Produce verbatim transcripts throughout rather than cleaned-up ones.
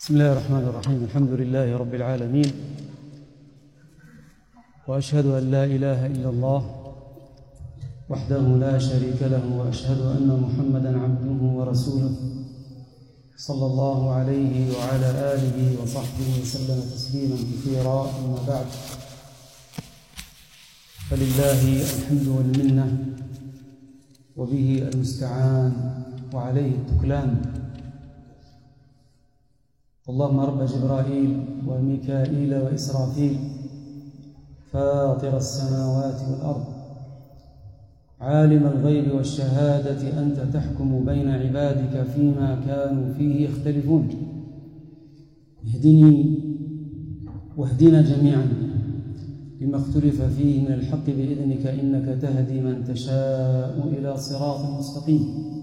بسم الله الرحمن الرحيم. الحمد لله رب العالمين، وأشهد أن لا إله إلا الله وحده لا شريك له، وأشهد أن محمدًا عبده ورسوله صلى الله عليه وعلى آله وصحبه وسلم تسليمًا كثيرًا. أما بعد، فلله الحمد والمنة، وبه المستعان وعليه التكلان. اللهم رب جبرائيل وميكائيل وإسرافيل، فاطر السماوات والأرض، عالم الغيب والشهادة، أنت تحكم بين عبادك فيما كانوا فيه يختلفون. اهدني واهدنا جميعا لما اختلف فيه من الحق بإذنك، إنك تهدي من تشاء إلى صراط مستقيم.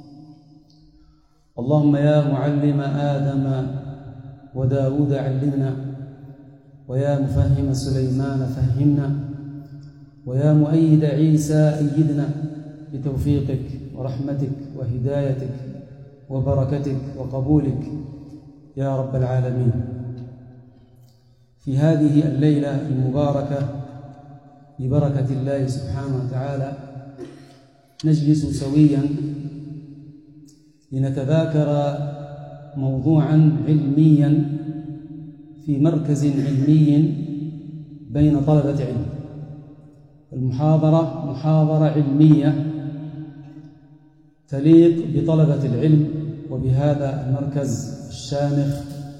اللهم يا معلم آدم وداود علمنا، ويا مفهم سليمان فهمنا، ويا مؤيد عيسى أيدنا بتوفيقك ورحمتك وهدايتك وبركتك وقبولك يا رب العالمين. في هذه الليلة المباركة ببركة الله سبحانه وتعالى نجلس سويا لنتذاكر موضوعا علميا في مركز علمي بين طلبة علم. المحاضرة محاضرة علمية تليق بطلبة العلم وبهذا المركز الشامخ،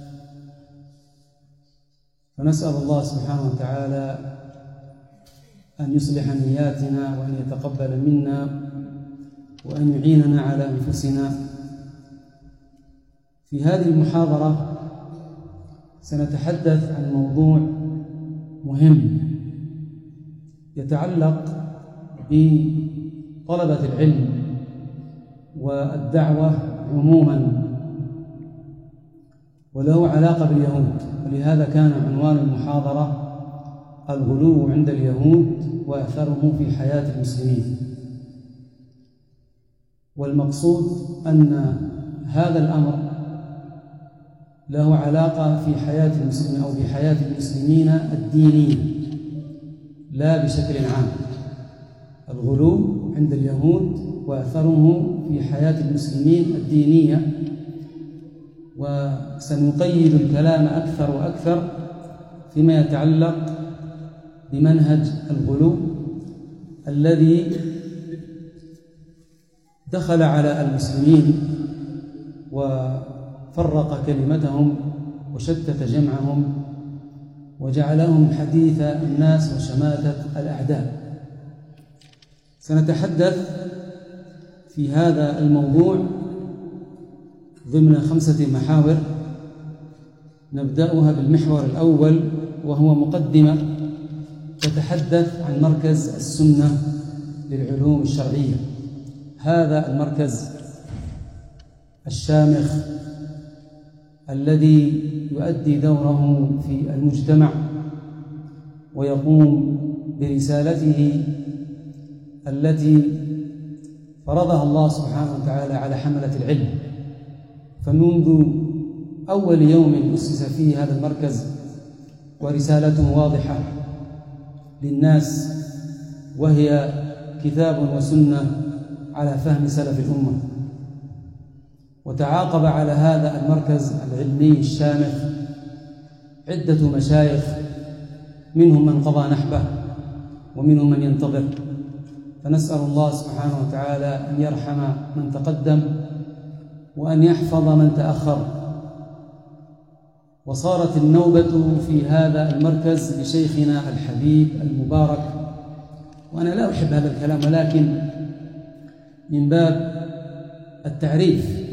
فنسأل الله سبحانه وتعالى أن يصلح نياتنا وأن يتقبل منا وأن يعيننا على أنفسنا. في هذه المحاضرة سنتحدث عن موضوع مهم يتعلق بطلبة العلم والدعوة عموما، وله علاقة باليهود، ولهذا كان عنوان المحاضرة الغلو عند اليهود وأثره في حياة المسلمين. والمقصود أن هذا الأمر له علاقة في حياة المسلمين أو بحياة المسلمين الدينية لا بشكل عام. الغلو عند اليهود وأثره في حياة المسلمين الدينية، وسنقيد الكلام أكثر وأكثر فيما يتعلق بمنهج الغلو الذي دخل على المسلمين وفرق كلمتهم وشتت جمعهم وجعلهم حديث الناس وشماتة الأعداء. سنتحدث في هذا الموضوع ضمن خمسة محاور، نبدأها بالمحور الأول وهو مقدمة تتحدث عن مركز السنة للعلوم الشرعية. هذا المركز الشامخ الذي يؤدي دوره في المجتمع ويقوم برسالته التي فرضها الله سبحانه وتعالى على حملة العلم. فمنذ أول يوم أسس فيه هذا المركز ورسالته واضحة للناس، وهي كتاب وسنة على فهم سلف الأمة. وتعاقب على هذا المركز العلمي الشامخ عدة مشايخ، منهم من قضى نحبه ومنهم من ينتظر، فنسأل الله سبحانه وتعالى أن يرحم من تقدم وأن يحفظ من تأخر. وصارت النوبة في هذا المركز لشيخنا الحبيب المبارك، وأنا لا أحب هذا الكلام، ولكن من باب التعريف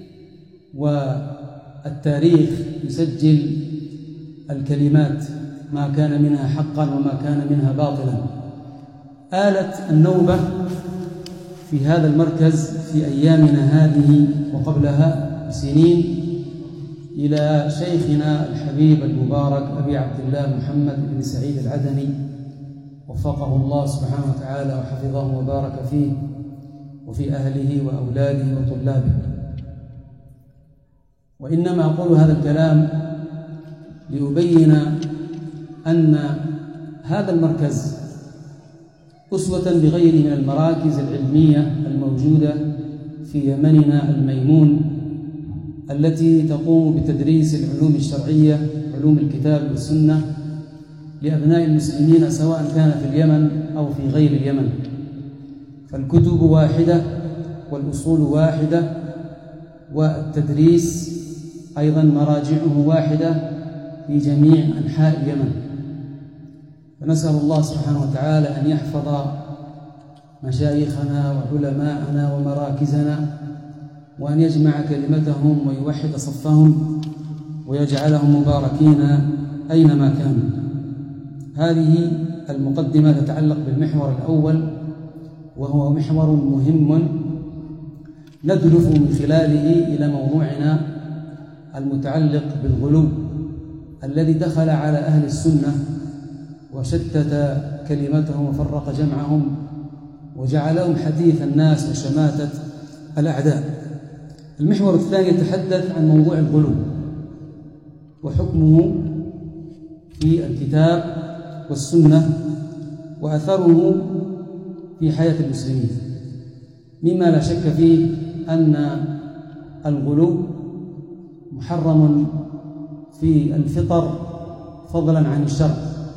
والتاريخ يسجل الكلمات ما كان منها حقا وما كان منها باطلا. آلت النوبة في هذا المركز في أيامنا هذه وقبلها بسنين إلى شيخنا الحبيب المبارك أبي عبد الله محمد بن سعيد العدني، وفقه الله سبحانه وتعالى وحفظه وبارك فيه وفي أهله وأولاده وطلابه. وإنما أقول هذا الكلام لأبين أن هذا المركز أسوة بغيره من المراكز العلمية الموجودة في يمننا الميمون التي تقوم بتدريس العلوم الشرعية، علوم الكتاب والسنة، لأبناء المسلمين سواء كان في اليمن أو في غير اليمن. فالكتب واحدة والأصول واحدة والتدريس أيضا مراجعه واحدة في جميع أنحاء اليمن. فنسأل الله سبحانه وتعالى أن يحفظ مشايخنا وعلماءنا ومراكزنا، وأن يجمع كلمتهم ويوحد صفهم ويجعلهم مباركين أينما كانوا. هذه المقدمة تتعلق بالمحور الأول، وهو محور مهم ندلف من خلاله إلى موضوعنا المتعلق بالغلو الذي دخل على أهل السنة وشتت كلمتهم وفرق جمعهم وجعلهم حديث الناس وشماتة الأعداء. المحور الثاني يتحدث عن موضوع الغلو وحكمه في الكتاب والسنة وأثره في حياة المسلمين، مما لا شك فيه أن الغلو محرم في الفطر فضلا عن الشرع،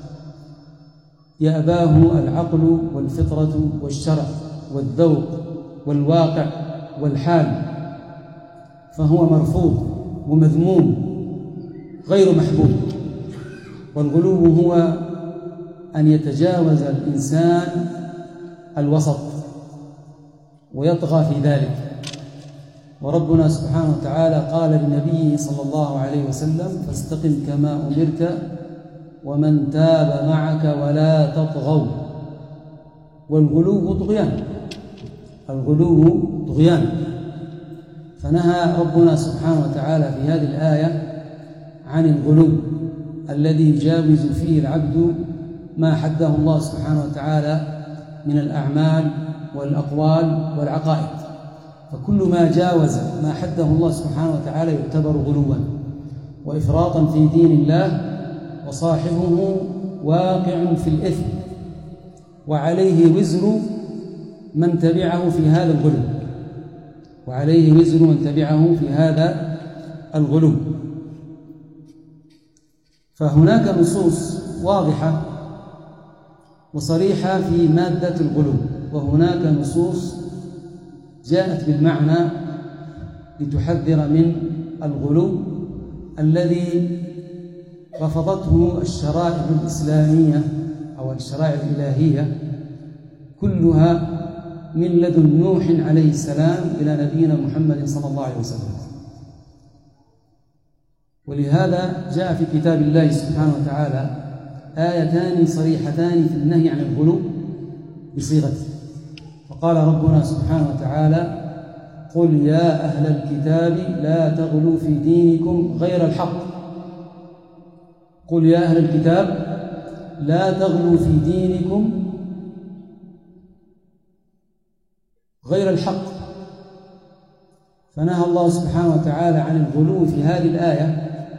يأباه العقل والفطرة والشرع والذوق والواقع والحال، فهو مرفوض ومذموم غير محبوب. والغلو هو أن يتجاوز الإنسان الوسط ويطغى في ذلك. وربنا سبحانه وتعالى قال لنبيه صلى الله عليه وسلم: فاستقم كما أمرت ومن تاب معك ولا تطغوا. والغلو طغيان، الغلو طغيان. فنهى ربنا سبحانه وتعالى في هذه الآية عن الغلو الذي يجاوز فيه العبد ما حده الله سبحانه وتعالى من الأعمال والأقوال والعقائد. فكل ما جاوز ما حده الله سبحانه وتعالى يعتبر غلوا وإفراطا في دين الله، وصاحبه واقع في الإثم وعليه وزر من تبعه في هذا الغلو وعليه وزر من تبعه في هذا الغلو. فهناك نصوص واضحة وصريحة في مادة الغلو، وهناك نصوص جاءت بالمعنى لتحذر من الغلو الذي رفضته الشرائع الإسلامية أو الشرائع الإلهية كلها من لدن نوح عليه السلام إلى نبينا محمد صلى الله عليه وسلم. ولهذا جاء في كتاب الله سبحانه وتعالى آيتان صريحتان في النهي عن الغلو بصيغته. فقال ربنا سبحانه وتعالى: قل يا أهل الكتاب لا تغلوا في دينكم غير الحق. قل يا أهل الكتاب لا تغلوا في دينكم غير الحق. فنهى الله سبحانه وتعالى عن الغلو في هذه الآية،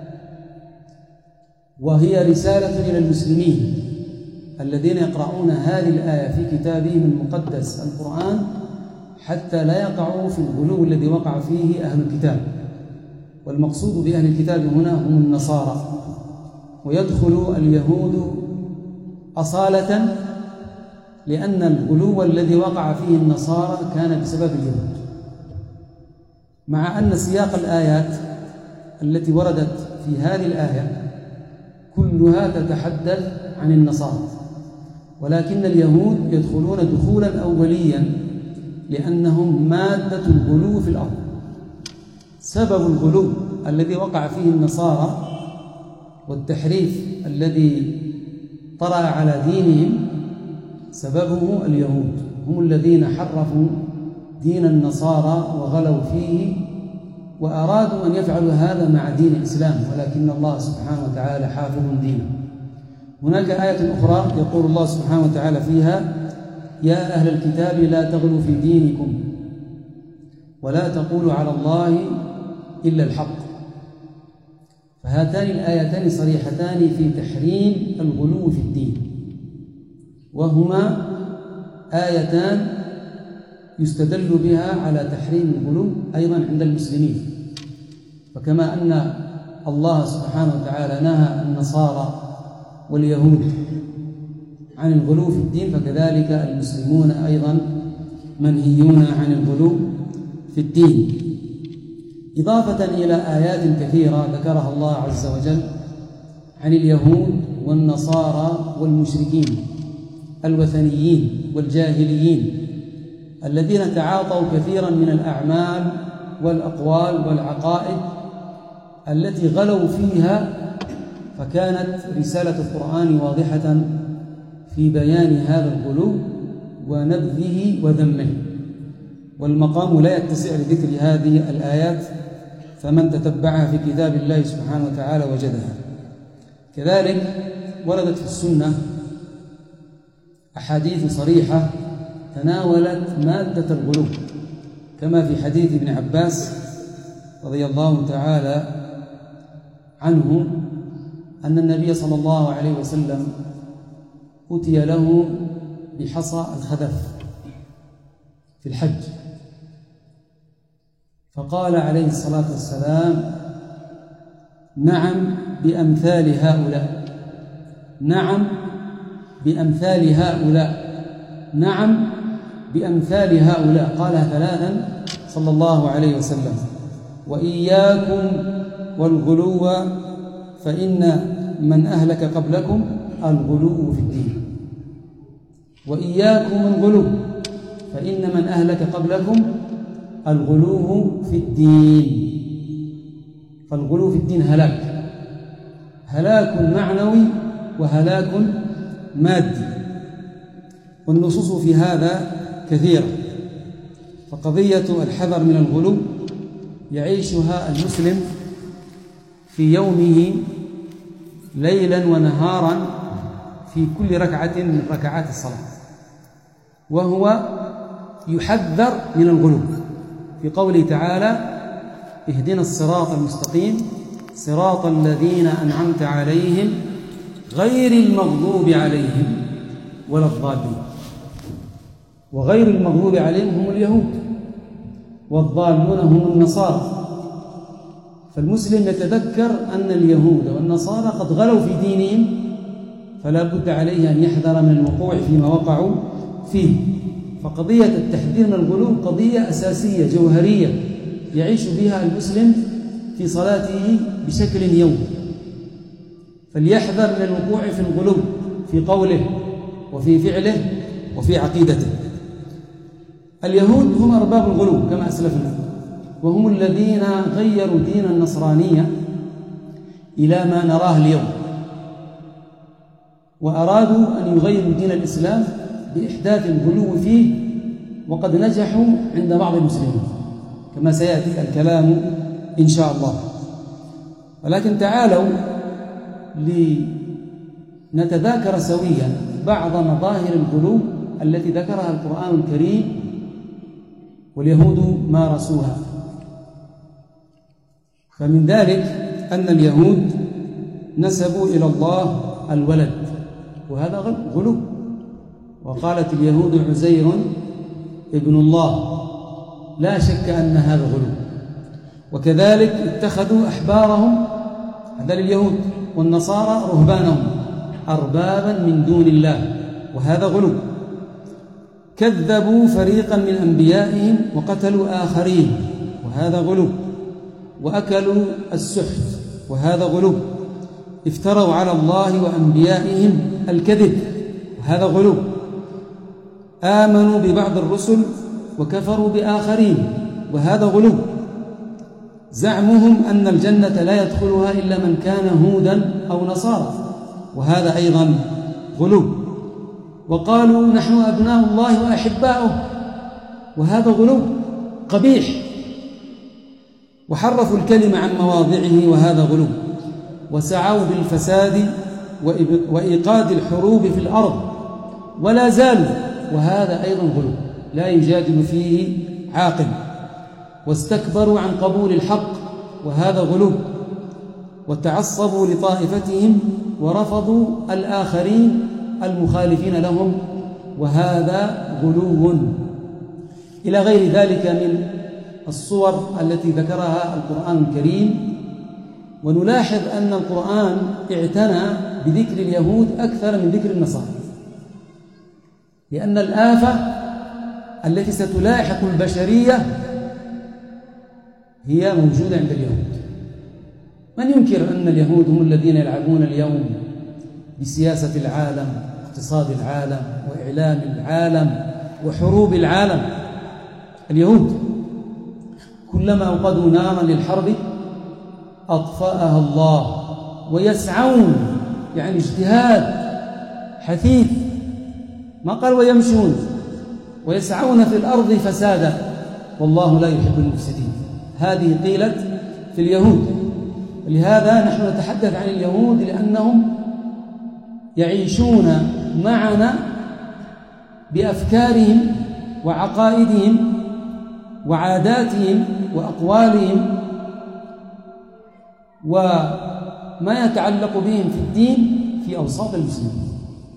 وهي رسالة إلى المسلمين الذين يقرؤون هذه الآية في كتابهم المقدس القرآن، حتى لا يقعوا في الغلو الذي وقع فيه أهل الكتاب. والمقصود بأهل الكتاب هنا هم النصارى، ويدخل اليهود أصالة، لأن الغلو الذي وقع فيه النصارى كان بسبب اليهود، مع أن سياق الآيات التي وردت في هذه الآية كلها تتحدث عن النصارى، ولكن اليهود يدخلون دخولا أوليا لأنهم مادة الغلو في الأرض. سبب الغلو الذي وقع فيه النصارى والتحريف الذي طرأ على دينهم سببه اليهود، هم الذين حرفوا دين النصارى وغلوا فيه وأرادوا أن يفعلوا هذا مع دين الإسلام، ولكن الله سبحانه وتعالى حافظ دينه. هناك آية أخرى يقول الله سبحانه وتعالى فيها: يا أهل الكتاب لا تغلوا في دينكم ولا تقولوا على الله إلا الحق. فهاتان الآيتان صريحتان في تحريم الغلو في الدين، وهما آيتان يستدل بها على تحريم الغلو أيضا عند المسلمين. فكما أن الله سبحانه وتعالى نهى النصارى واليهود عن الغلو في الدين، فكذلك المسلمون أيضا منهيون عن الغلو في الدين، إضافة إلى آيات كثيرة ذكرها الله عز وجل عن اليهود والنصارى والمشركين الوثنيين والجاهليين الذين تعاطوا كثيرا من الأعمال والأقوال والعقائد التي غلوا فيها، فكانت رسالة القرآن واضحة في بيان هذا الغلو ونبذه وذمه، والمقام لا يتسع لذكر هذه الآيات، فمن تتبعها في كتاب الله سبحانه وتعالى وجدها. كذلك وردت في السنة أحاديث صريحة تناولت مادة الغلو، كما في حديث ابن عباس رضي الله تعالى عنه أن النبي صلى الله عليه وسلم أتي له بحصى الخذف في الحج، فقال عليه الصلاة والسلام: نعم بأمثال هؤلاء، نعم بأمثال هؤلاء، نعم بأمثال هؤلاء، قالها ثلاثا صلى الله عليه وسلم: وإياكم والغلو فإن من أهلك قبلكم الغلو في الدين، وإياكم الغلو فإن من أهلك قبلكم الغلو في الدين. فالغلو في الدين هلاك، هلاك معنوي وهلاك مادي، والنصوص في هذا كثيرة. فقضية الحذر من الغلو يعيشها المسلم في يومه ليلا ونهارا في كل ركعة من ركعات الصلاة، وهو يحذر من الغلو في قوله تعالى: اهدنا الصراط المستقيم صراط الذين أنعمت عليهم غير المغضوب عليهم ولا الضالين. وغير المغضوب عليهم هم اليهود، والضالون هم النصارى. فالمسلم يتذكر أن اليهود والنصارى قد غلوا في دينهم، فلا بد عليه أن يحذر من الوقوع فيما وقعوا فيه. فقضية التحذير من الغلو قضية أساسية جوهرية يعيش بها المسلم في صلاته بشكل يومي، فليحذر من الوقوع في الغلو في قوله وفي فعله وفي عقيدته. اليهود هم أرباب الغلو كما أسلفنا، وهم الذين غيروا دين النصرانية إلى ما نراه اليوم، وأرادوا أن يغيروا دين الإسلام بإحداث الغلو فيه، وقد نجحوا عند بعض المسلمين كما سيأتي الكلام إن شاء الله. ولكن تعالوا لنتذاكر سويا بعض مظاهر الغلو التي ذكرها القرآن الكريم واليهود مارسوها. فمن ذلك أن اليهود نسبوا إلى الله الولد، وهذا غلو، وقالت اليهود عزير ابن الله، لا شك أن هذا غلو. وكذلك اتخذوا أحبارهم، هذا لليهود، والنصارى رهبانهم أربابا من دون الله، وهذا غلو. كذبوا فريقا من أنبيائهم وقتلوا آخرين، وهذا غلو. وأكلوا السحت، وهذا غلو. افتروا على الله وأنبيائهم الكذب، وهذا غلو. آمنوا ببعض الرسل وكفروا بآخرين، وهذا غلو. زعمهم أن الجنة لا يدخلها إلا من كان هودا أو نصارى، وهذا أيضا غلو. وقالوا نحن أبناء الله وأحباؤه، وهذا غلو قبيح. وحرفوا الكلمة عن مواضعه، وهذا غلو. وسعوا بالفساد وإيقاد الحروب في الأرض ولا زالوا، وهذا أيضا غلو لا يجادل فيه عاقل. واستكبروا عن قبول الحق، وهذا غلو. وتعصبوا لطائفتهم ورفضوا الآخرين المخالفين لهم، وهذا غلو، إلى غير ذلك من الصور التي ذكرها القرآن الكريم. ونلاحظ أن القرآن اعتنى بذكر اليهود أكثر من ذكر النصارى، لأن الآفة التي ستلاحق البشرية هي موجودة عند اليهود. من ينكر أن اليهود هم الذين يلعبون اليوم بسياسة العالم، اقتصاد العالم، وإعلام العالم، وحروب العالم؟ اليهود كلما أوقدوا نارا للحرب أطفأها الله، ويسعون، يعني اجتهاد حثيث، ما قال ويمشون، ويسعون في الأرض فسادا والله لا يحب المفسدين. هذه قيلت في اليهود. لهذا نحن نتحدث عن اليهود لأنهم يعيشون معنا بأفكارهم وعقائدهم وعاداتهم وأقوالهم وما يتعلق بهم في الدين في أوساط المسلمين.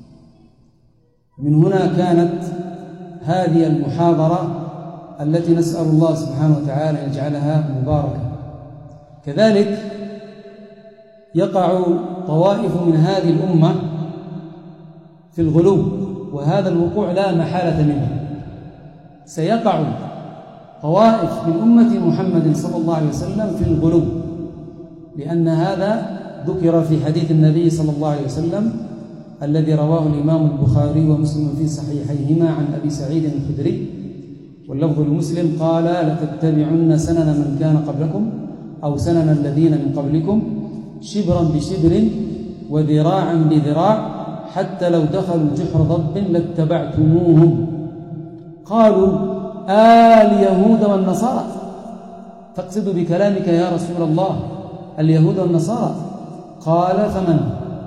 من هنا كانت هذه المحاضرة التي نسأل الله سبحانه وتعالى أن يجعلها مباركة. كذلك يقع طوائف من هذه الأمة في الغلو، وهذا الوقوع لا محالة منه. سيقع طوائف من أمة محمد صلى الله عليه وسلم في الغلو، لأن هذا ذكر في حديث النبي صلى الله عليه وسلم الذي رواه الإمام البخاري ومسلم في صحيحيهما عن أبي سعيد الخدري، واللفظ المسلم قال: لتتبعن سنن من كان قبلكم أو سنن الذين من قبلكم شبرا بشبر وذراعا بذراع حتى لو دخلوا جحر ضب لاتبعتموهم. قالوا: آه اليهود والنصارى، تقصد بكلامك يا رسول الله اليهود والنصارى؟ قال: فمن؟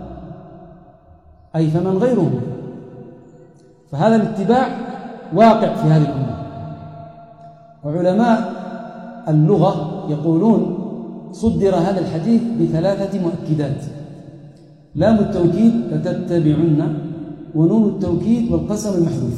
أي فمن غيرهم. فهذا الاتباع واقع في هذه الأمة. وعلماء اللغة يقولون صدر هذا الحديث بثلاثة مؤكدات: لام التوكيد لتتبعن، ونون التوكيد والقسم المحذوف،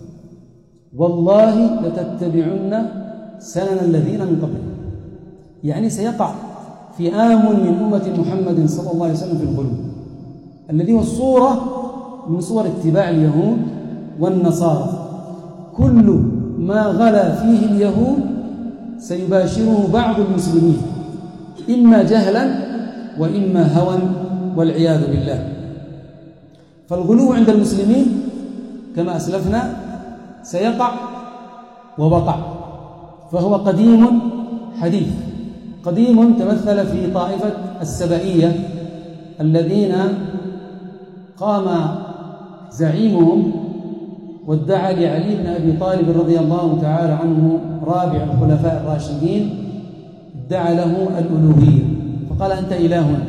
والله لتتبعن سنن الذين من قبلكم. يعني سيقع فئام من أمة محمد صلى الله عليه وسلم في الغلو، الذي هو الصورة من صور اتباع اليهود والنصارى. كل ما غلا فيه اليهود سيباشره بعض المسلمين، إما جهلا وإما هوى والعياذ بالله. فالغلو عند المسلمين كما أسلفنا سيقع ووقع، فهو قديم حديث. قديم تمثل في طائفة السبائية الذين قام زعيمهم وادعى لعلي بن أبي طالب رضي الله تعالى عنه رابع الخلفاء الراشدين، ادعى له الألوهية، فقال: أنت إلهنا.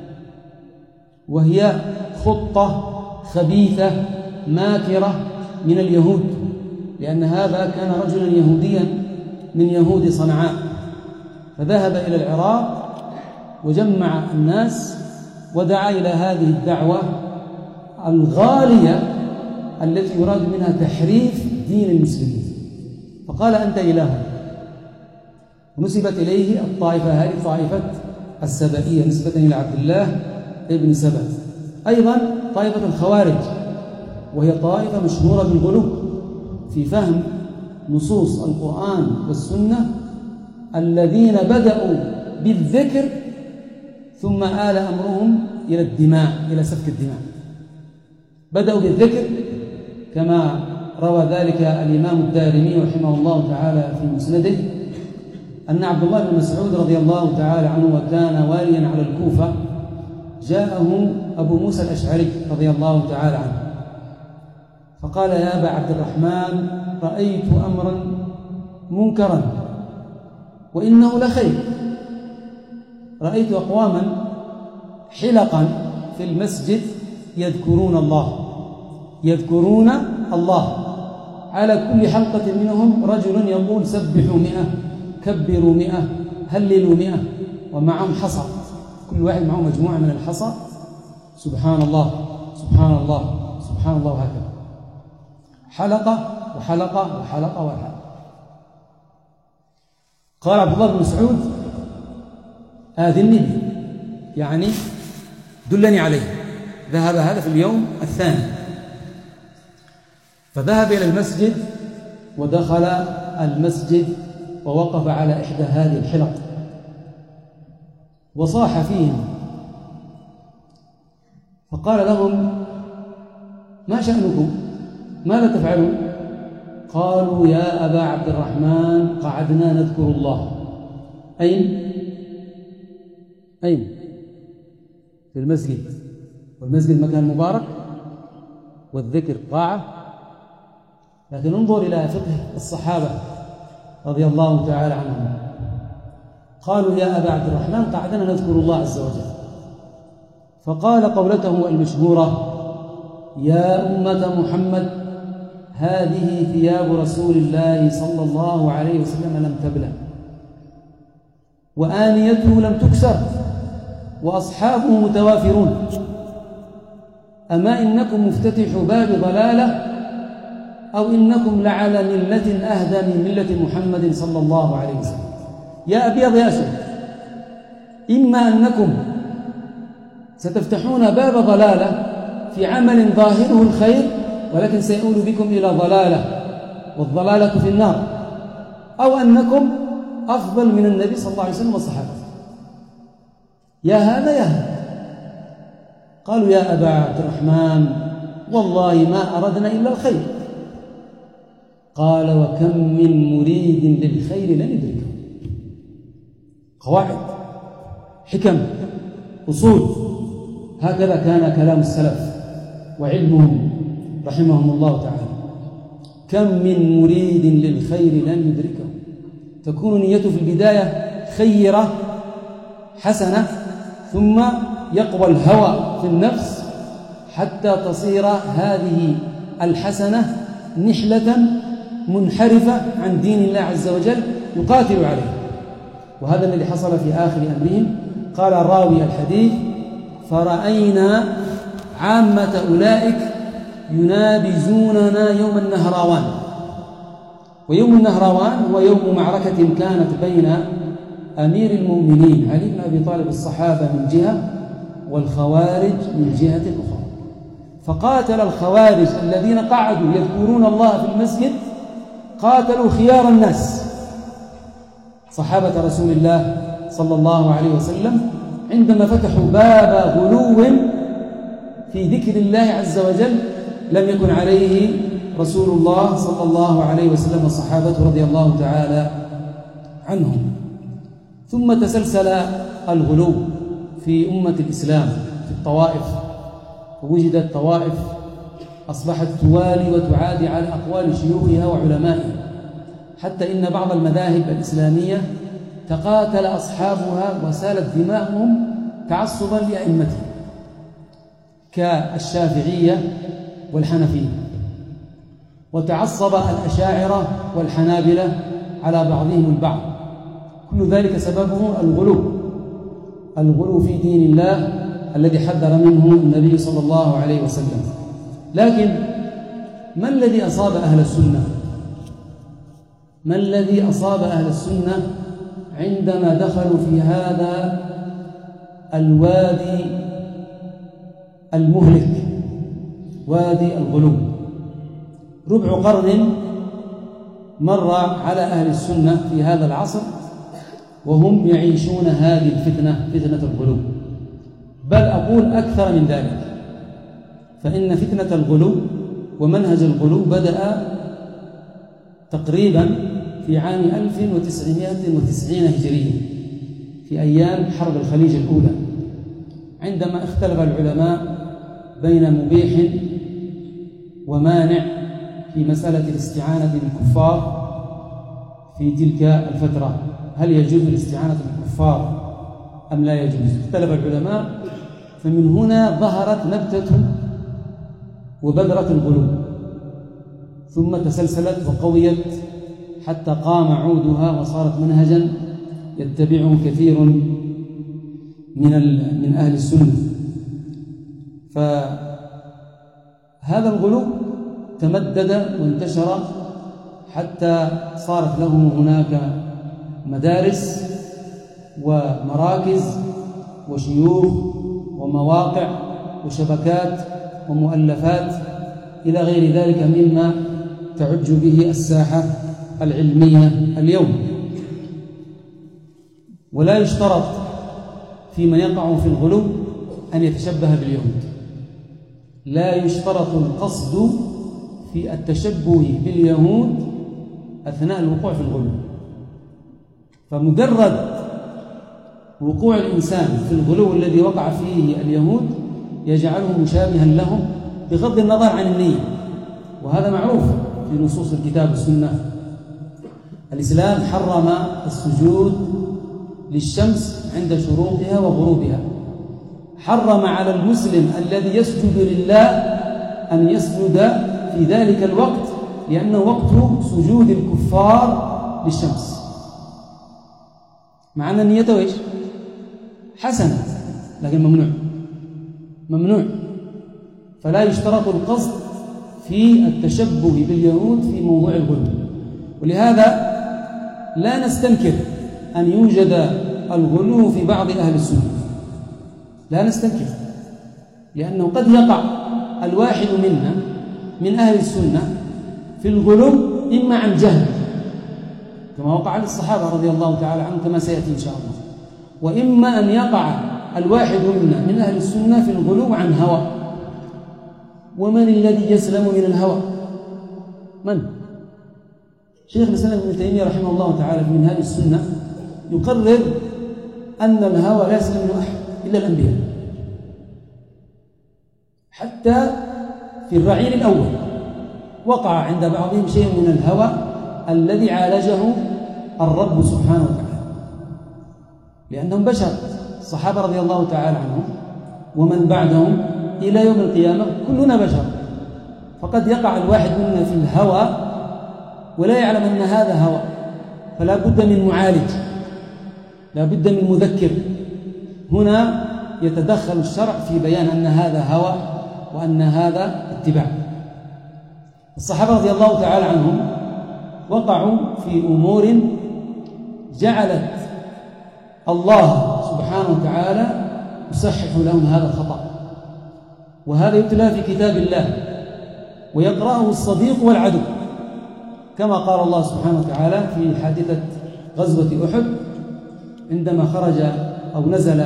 وهي خطة خبيثة ماكرة من اليهود، لأن هذا كان رجلا يهوديا من يهود صنعاء، فذهب إلى العراق وجمع الناس ودعا إلى هذه الدعوة الغالية التي يراد منها تحريف دين المسلمين، فقال: أنت إله. ونسبت إليه الطائفة هذه طائفة السبائية نسبة إلى عبد الله ابن سبأ. أيضا طائفة الخوارج، وهي طائفة مشهورة بالغلو في فهم نصوص القرآن والسنة، الذين بدأوا بالذكر ثم آل أمرهم إلى الدماء، إلى سفك الدماء. بدأوا بالذكر كما روى ذلك الإمام الدارمي رحمه الله تعالى في مسنده أن عبد الله بن مسعود رضي الله تعالى عنه وكان واليا على الكوفة، جاءه أبو موسى الأشعري رضي الله تعالى عنه فقال: يا أبا عبد الرحمن، رأيت أمرا منكرا وإنه لخير. رأيت أقواما حلقا في المسجد يذكرون الله يذكرون الله على كل حلقة منهم رجل يقول: سبحوا مئة، كبروا مئة، هللوا مئة، ومعهم حصى كل واحد معه مجموعة من الحصى، سبحان الله سبحان الله سبحان الله، وهكذا حلقة وحلقة وحلقة وحلقة. قال عبد الله بن مسعود آذني به، يعني دلني عليه. ذهب هذا في اليوم الثاني، فذهب إلى المسجد ودخل المسجد ووقف على إحدى هذه الحلق وصاح فيهم، فقال لهم: ما شأنكم؟ ماذا تفعلون؟ قالوا: يا أبا عبد الرحمن قعدنا نذكر الله. أين؟ أين؟ في المسجد، والمسجد مكان مبارك والذكر قاعة. لكن انظر إلى فقه الصحابة رضي الله تعالى عنهم. قالوا: يا أبا عبد الرحمن قعدنا نذكر الله عز وجل. فقال قولته المشهورة: يا أمة محمد هذه ثياب رسول الله صلى الله عليه وسلم لم تبلى، وآنيته لم تكسر، وأصحابه متوافرون، أما إنكم مفتتح باب ضلالة، أو إنكم لعلى ملة أهدى من ملة محمد صلى الله عليه وسلم. يا أبيض يا أسود، إما أنكم ستفتحون باب ضلالة في عمل ظاهره الخير، ولكن سيؤول بكم إلى ضلالة، والضلالة في النار، أو أنكم أفضل من النبي صلى الله عليه وسلم والصحابة. يا هذا يا هذا. قالوا: يا أبا عبد الرحمن والله ما أردنا إلا الخير. قال: وكم من مريد للخير لن يدركه. قواعد، حكم، أصول، هكذا كان كلام السلف وعلمهم رحمهم الله تعالى. كم من مريد للخير لن يدركه. تكون نيته في البداية خيرة حسنة، ثم يقوى الهوى في النفس حتى تصير هذه الحسنة نحلة منحرفة عن دين الله عز وجل يقاتل عليه. وهذا الذي حصل في آخر أمرهم. قال راوي الحديث: فرأينا عامة أولئك ينابزوننا يوم النهراوان. ويوم النهراوان هو يوم معركة كانت بين أمير المؤمنين علي بن أبي طالب الصحابة من جهة، والخوارج من جهة أخرى. فقاتل الخوارج الذين قعدوا يذكرون الله في المسجد، قاتلوا خيار الناس صحابة رسول الله صلى الله عليه وسلم عندما فتحوا باب غلو في ذكر الله عز وجل لم يكن عليه رسول الله صلى الله عليه وسلم وصحابته رضي الله تعالى عنهم. ثم تسلسل الغلو في أمة الإسلام في الطوائف، ووجدت طوائف أصبحت توالي وتعادي على أقوال شيوخها وعلمائها، حتى إن بعض المذاهب الإسلامية تقاتل أصحابها وسالت دماؤهم تعصبا لأئمتهم، كالشافعية والحنفية، وتعصب الأشاعرة والحنابلة على بعضهم البعض. كل ذلك سببه الغلو، الغلو في دين الله الذي حذر منه النبي صلى الله عليه وسلم. لكن ما الذي أصاب أهل السنة؟ ما الذي أصاب أهل السنة عندما دخلوا في هذا الوادي المهلك، وادي الغلو؟ ربع قرن مر على أهل السنة في هذا العصر وهم يعيشون هذه الفتنة، فتنة الغلو، بل أقول أكثر من ذلك، فإن فتنة الغلو ومنهج الغلو بدأ تقريبا في عام ألف وتسعمائة وتسعين هجرية في أيام حرب الخليج الأولى، عندما اختلف العلماء بين مبيح ومانع في مسألة الاستعانة بالكفار في تلك الفترة. هل يجوز الاستعانة بالكفار أم لا يجوز؟ اختلف العلماء، فمن هنا ظهرت نبتة وبذرة الغلو، ثم تسلسلت وقويت حتى قام عودها وصارت منهجا يتبعه كثير من من أهل السنة. فهذا الغلو تمدد وانتشر حتى صارت له هناك مدارس ومراكز وشيوخ ومواقع وشبكات ومؤلفات إلى غير ذلك مما تعج به الساحة العلمية اليوم. ولا يشترط في من يقع في الغلو أن يتشبه باليهود، لا يشترط القصد في التشبه باليهود أثناء الوقوع في الغلو. فمجرد وقوع الإنسان في الغلو الذي وقع فيه اليهود يجعله مشابها لهم بغض النظر عن النية، وهذا معروف في نصوص الكتاب والسنة. الإسلام حرم السجود للشمس عند شروقها وغروبها، حرم على المسلم الذي يسجد لله أن يسجد في ذلك الوقت لأنه وقت سجود الكفار للشمس، مع أن النية وإيش؟ حسنة، لكن ممنوع ممنوع. فلا يشترط القصد في التشبه باليهود في موضوع الغلو. ولهذا لا نستنكر أن يوجد الغلو في بعض أهل السنة، لا نستنكر، لأنه قد يقع الواحد منا من أهل السنة في الغلو إما عن جهل كما وقع للصحابة رضي الله تعالى عنهم كما سيأتي إن شاء الله، وإما أن يقع الواحد منا من أهل السنة في الغلو عن هوى. ومن الذي يسلم من الهوى؟ من؟ شيخ الإسلام ابن تيمية رحمه الله تعالى في منهاج السنة يقرر أن الهوى لا يسلم منه أحد إلا الأنبياء، حتى في الرعيل الأول وقع عند بعضهم شيء من الهوى الذي عالجه الرب سبحانه وتعالى، لأنهم بشر. الصحابة رضي الله تعالى عنهم ومن بعدهم إلى يوم القيامة كلنا بشر، فقد يقع الواحد منا في الهوى ولا يعلم أن هذا هوى، فلا بد من معالج، لا بد من مذكر. هنا يتدخل الشرع في بيان أن هذا هوى وأن هذا اتباع. الصحابة رضي الله تعالى عنهم وقعوا في أمور جعلت الله سبحانه وتعالى يصحح لهم هذا الخطأ، وهذا يتلى في كتاب الله ويقرأه الصديق والعدو، كما قال الله سبحانه وتعالى في حادثة غزوة أحد عندما خرج أو نزل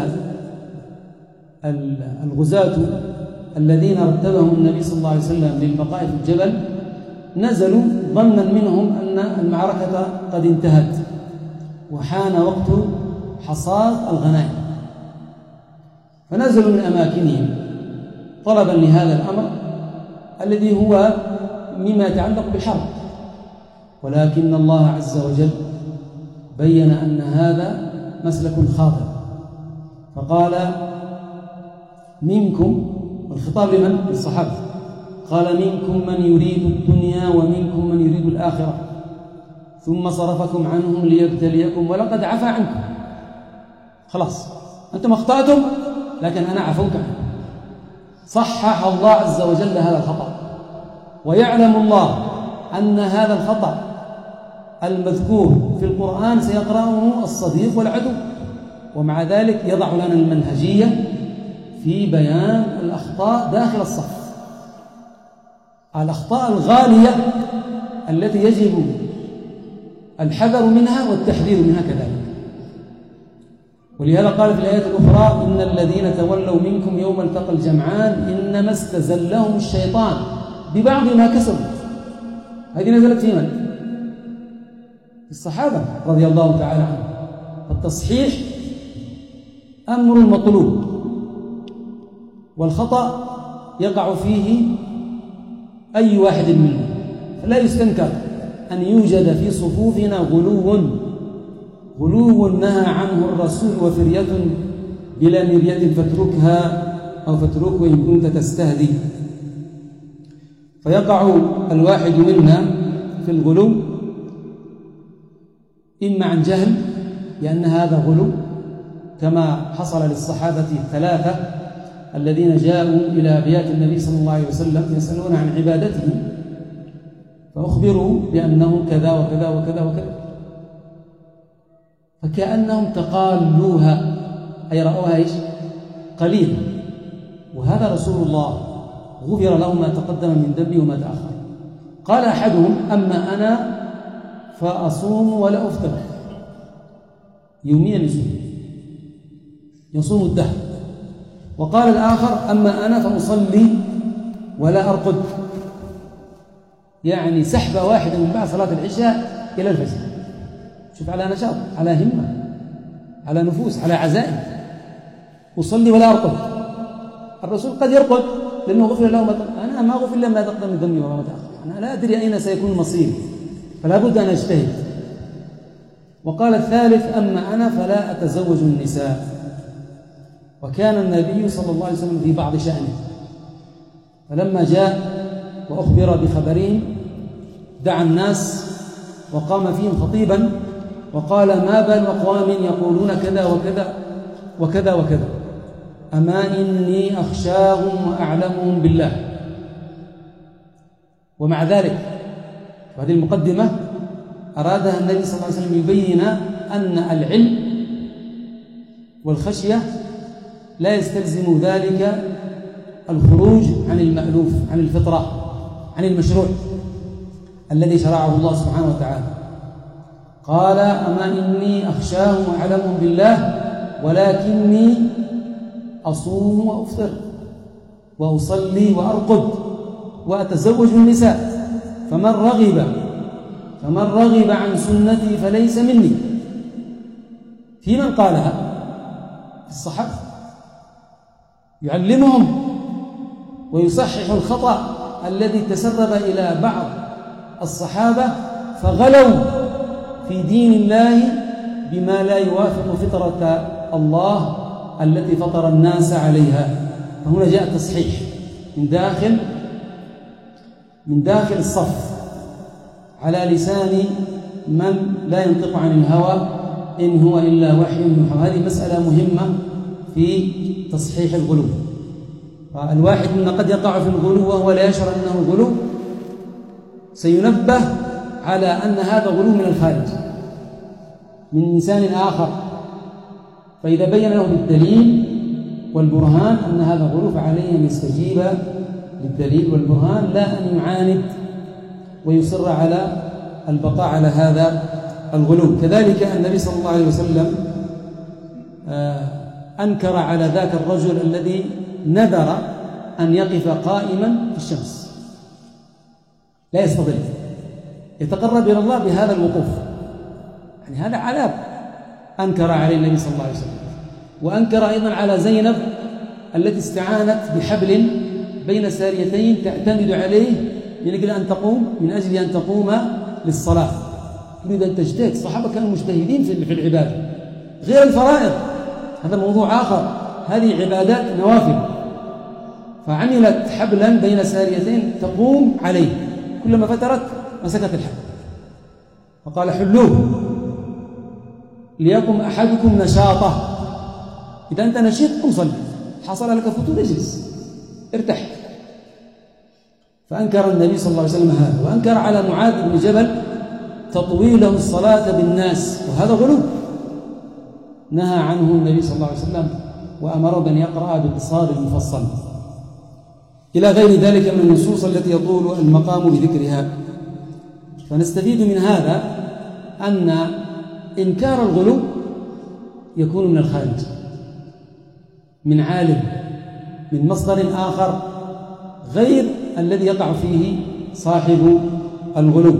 الغزاة الذين رتبهم النبي صلى الله عليه وسلم للبقاء في الجبل، نزلوا ظنا منهم أن المعركة قد انتهت وحان وقت حصاد الغنائم، فنزلوا من أماكنهم طلبا لهذا الأمر الذي هو مما يتعلق بالحرب. ولكن الله عز وجل بين أن هذا مسلك خاطئ، فقال منكم، والخطاب لمن؟ للصحابة، قال منكم من يريد الدنيا ومنكم من يريد الآخرة ثم صرفكم عنهم ليبتليكم ولقد عفا عنكم. خلاص أنتم أخطأتم لكن أنا عفوت عنكم. صحح الله عز وجل هذا الخطأ، ويعلم الله أن هذا الخطأ المذكور في القرآن سيقرأه الصديق والعدو، ومع ذلك يضع لنا المنهجية في بيان الأخطاء داخل الصف، الأخطاء الغالية التي يجب الحذر منها والتحذير منها كذلك. ولهذا قال في الآيات الأخرى إن الذين تولوا منكم يوم التقى الجمعان إنما استزلهم الشيطان ببعض ما كسبوا. هذه نزلت في من؟ في الصحابة رضي الله تعالى عنهم. فالتصحيح أمر مطلوب، والخطأ يقع فيه أي واحد منهم، فلا يستنكر أن يوجد في صفوفنا غلو غلو نهى عنه الرسول وفرية بلا مرية فاتركها أو فاترك وإن كنت تستهدي. فيقع الواحد منا في الغلو إما عن جهل لأن هذا غلو كما حصل للصحابة الثلاثة الذين جاءوا إلى أبيات النبي صلى الله عليه وسلم يسألون عن عبادته، فأخبروا بأنهم كذا وكذا وكذا وكذا، فكأنهم تقالوها، أي رأوها إيش؟ قليلا. وهذا رسول الله غفر له ما تقدم من ذنبه وما تأخر. قال أحدهم: أما أنا فأصوم ولا أفطر، يوميا يصوم يصوم الدهر. وقال الآخر: أما أنا فأصلي ولا أرقد، يعني سحبة واحدة من بعد صلاة العشاء إلى الفجر. شوف، على نشاط، على همة، على نفوس، على عزائم. أصلي ولا أرقد. الرسول قد يرقد لأنه غفر له ما تقدم، أنا ما غفر له ما تقدم من ذنبي وما تأخر، أنا لا أدري أين سيكون مصيري، فلا بد أن أجتهد. وقال الثالث: أما أنا فلا أتزوج النساء. وكان النبي صلى الله عليه وسلم في بعض شأنه، فلما جاء وأخبر بخبرهم دعا الناس وقام فيهم خطيبا وقال: ما بال أقوام يقولون كذا وكذا وكذا وكذا، أما إني أخشاهم وأعلمهم بالله. ومع ذلك وهذه المقدمة أرادها النبي صلى الله عليه وسلم يبين أن العلم والخشية لا يستلزم ذلك الخروج عن المألوف، عن الفطرة، عن المشروع الذي شرعه الله سبحانه وتعالى. قال: أما إني أخشاهم وأعلمهم بالله ولكني أصوم وأفطر وأصلي وأرقد وأتزوج النساء، فمن رغب فمن رغب عن سنتي فليس مني. في من قالها؟ الصحابة، يعلمهم ويصحح الخطأ الذي تسرب إلى بعض الصحابة فغلوا في دين الله بما لا يوافق فطرة الله التي فطر الناس عليها. فهنا جاء التصحيح من داخل من داخل الصف على لسان من لا ينطق عن الهوى إن هو إلا وحي يوحى. هذه مسألة مهمة في تصحيح الغلو. الواحد منا قد يقع في الغلو وهو لا يشعر أنه غلو، سينبه على أن هذا غلو من الخارج من إنسان آخر، فإذا بين له بالدليل والبرهان أن هذا غلو فعليه أن يستجيب للدليل والبرهان، لا أن يعاند ويصر على البقاء على هذا الغلو. كذلك النبي صلى الله عليه وسلم أنكر على ذاك الرجل الذي نذر أن يقف قائما في الشمس لا يستظل، يتقرب إلى الله بهذا الوقوف، يعني هذا عذاب. أنكر عليه النبي صلى الله عليه وسلم. وأنكر أيضا على زينب التي استعانت بحبل بين ساريتين تعتمد عليه من أجل أن تقوم من أجل أن تقوم للصلاة، تريد أن تجتهد. الصحابة كانوا مجتهدين في العبادة غير الفرائض، هذا موضوع آخر، هذه عبادات نوافل. فعملت حبلا بين ساريتين تقوم عليه، كلما فترت مسكت الحبل فقال: حلوه ليقم أحدكم نشاطه، إذا أنت نشيط قم صلي، حصل لك فتور اجلس ارتاح. فأنكر النبي صلى الله عليه وسلم هذا. وأنكر على معاذ بن جبل تطويله الصلاة بالناس، وهذا غلو نهى عنه النبي صلى الله عليه وسلم وأمره بأن يقرأ باقتصار المفصل، إلى غير ذلك من النصوص التي يطول المقام بذكرها. فنستفيد من هذا أن إنكار الغلو يكون من الخارج، من عالم، من مصدر آخر غير الذي يقع فيه صاحب الغلو.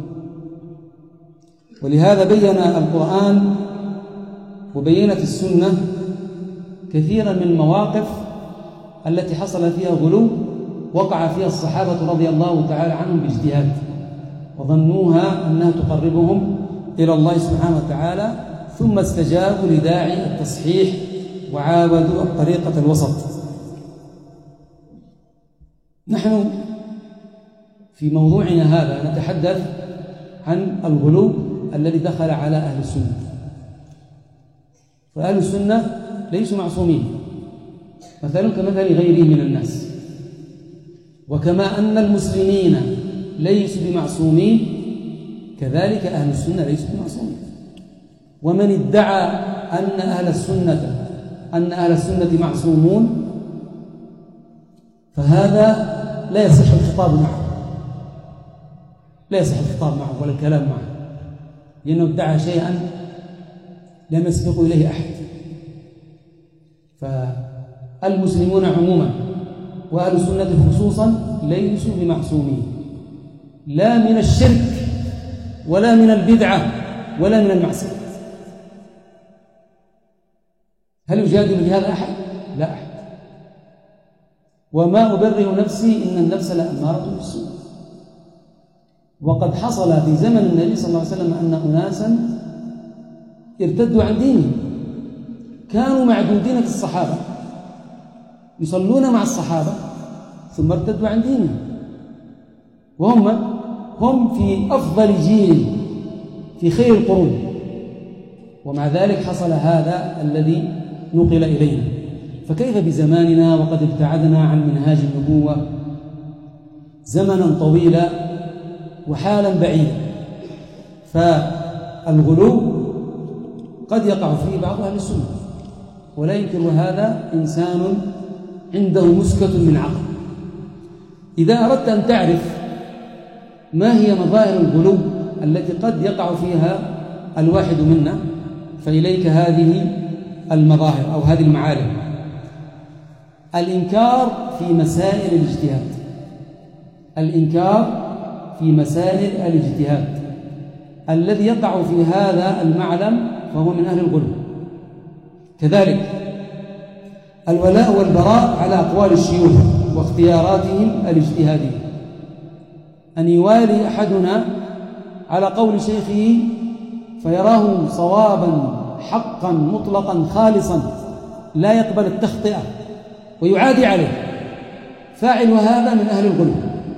ولهذا بين القرآن وبينت السنة كثيرا من المواقف التي حصل فيها غلو وقع فيها الصحابة رضي الله تعالى عنهم باجتهاد، وظنوها أنها تقربهم إلى الله سبحانه وتعالى، ثم استجابوا لداعي التصحيح وعاودوا الطريقة الوسط. نحن في موضوعنا هذا نتحدث عن الغلو الذي دخل على أهل السنة. فأهل السنة ليسوا معصومين، مثلا كمثل غيرهم من الناس. وكما أن المسلمين ليسوا بمعصومين كذلك أهل السنة ليسوا بمعصومين. ومن ادعى أن أهل السنة أن أهل السنة معصومون فهذا لا يصح الخطاب معه، لا يصح الخطاب معه ولا الكلام معه، لأنه ادعى شيئا لم يسبق إليه أحد. فالمسلمون عموما وأهل السنة خصوصا ليسوا بمعصومين، لا من الشرك ولا من البدعة ولا من المعصية. هل يجادل بهذا أحد؟ لا أحد. وما أبرئ نفسي إن النفس لأمارة بالسوء. وقد حصل في زمن النبي صلى الله عليه وسلم أن أناسا ارتدوا عن دينهم، كانوا معدودين في الصحابة يصلون مع الصحابة ثم ارتدوا عن دينهم، وهم هم في أفضل جيل في خير القرون، ومع ذلك حصل هذا الذي نقل إلينا. فكيف بزماننا وقد ابتعدنا عن منهاج النبوة زمنا طويلا وحالا بعيدا؟ فالغلو قد يقع فيه بعض أهل السنة، ولا ينكر هذا إنسان عنده مسكة من عقل. إذا أردت أن تعرف ما هي مظاهر الغلو التي قد يقع فيها الواحد منا فإليك هذه المظاهر أو هذه المعالم. الإنكار في مسائل الاجتهاد، الإنكار في مسائل الاجتهاد، الذي يقع في هذا المعلم فهو من أهل الغلو. كذلك الولاء والبراء على أقوال الشيوخ واختياراتهم الاجتهادية، أن يوالي أحدنا على قول شيخه فيراه صوابا حقا مطلقا خالصا لا يقبل التخطئة ويعادي عليه، فاعل هذا من أهل الغلو.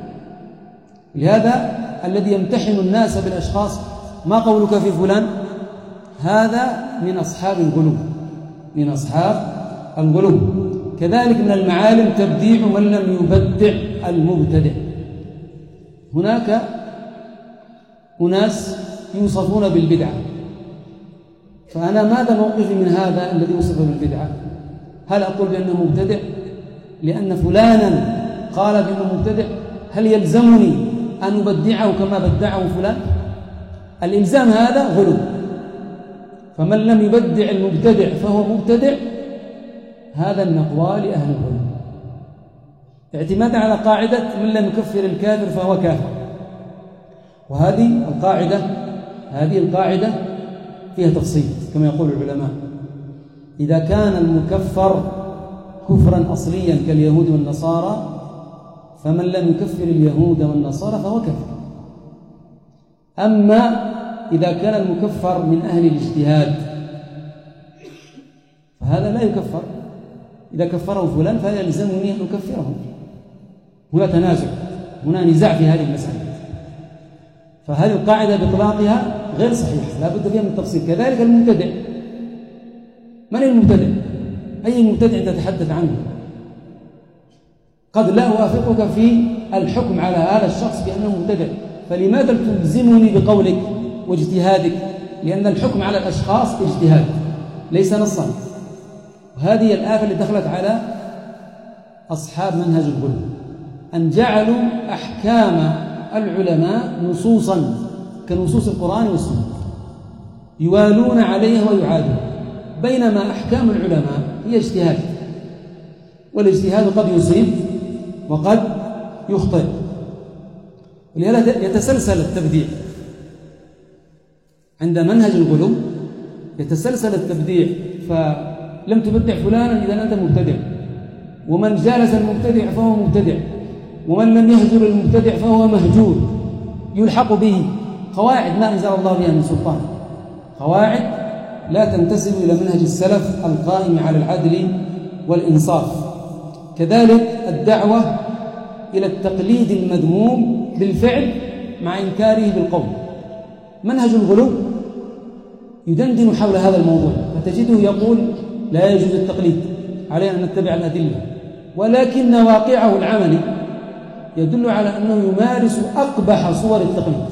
لهذا الذي يمتحن الناس بالأشخاص ما قولك في فلان، هذا من أصحاب الغلو، من أصحاب الغلو. كذلك من المعالم تبديع من لم يبدع المبتدع. هناك أناس يوصفون بالبدعة، فأنا ماذا موقفي من هذا الذي وصف بالبدعة؟ هل أقول بأنه مبتدع لأن فلانا قال بأنه مبتدع؟ هل يلزمني أن أبدعه كما بدعه فلان؟ الإلزام هذا غلو. فمن لم يبدع المبتدع فهو مبتدع، هذا من أقوال أهل الغلو، اعتمادا على قاعدة من لم يكفر الكافر فهو كافر. وهذه القاعدة هذه القاعدة فيها تفصيل كما يقول العلماء. إذا كان المكفر كفرا أصليا كاليهود والنصارى فمن لم يكفر اليهود والنصارى فهو كافر. أما إذا كان المكفر من أهل الاجتهاد فهذا لا يكفر. إذا كفره فلان فلا يلزمني أن أكفره. هنا تنازع، هنا نزاع في هذه المسألة. فهذه القاعدة بإطلاقها غير صحيحة، لا بد فيها من التفصيل. كذلك المبتدع، من المبتدع؟ أي مبتدع تتحدث عنه؟ قد لا أوافقك في الحكم على هذا الشخص بأنه مبتدع، فلماذا تلزمني بقولك واجتهادك؟ لأن الحكم على الأشخاص اجتهاد ليس نصا. وهذه الآفة اللي دخلت على أصحاب منهج الغلو، أن جعلوا أحكام العلماء نصوصا كنصوص القرآن والسنة، يوالون عليها ويعادون، بينما أحكام العلماء هي اجتهاد، والاجتهاد قد يصيب وقد يخطئ. ولهذا يتسلسل التبديع عند منهج الغلو، يتسلسل التبديع، فلم تبدع فلانا إذا أنت مبتدع، ومن جالس المبتدع فهو مبتدع، ومن لم يهجر المبتدع فهو مهجور، يلحق به قواعد ما أنزل الله بها من سلطان، قواعد لا تنتسب إلى منهج السلف القائم على العدل والإنصاف. كذلك الدعوة إلى التقليد المذموم بالفعل مع إنكاره بالقول. منهج الغلو يدندن حول هذا الموضوع، فتجده يقول لا يجوز التقليد، علينا أن نتبع الأدلة، ولكن واقعه العملي يدل على أنه يمارس أقبح صور التقليد،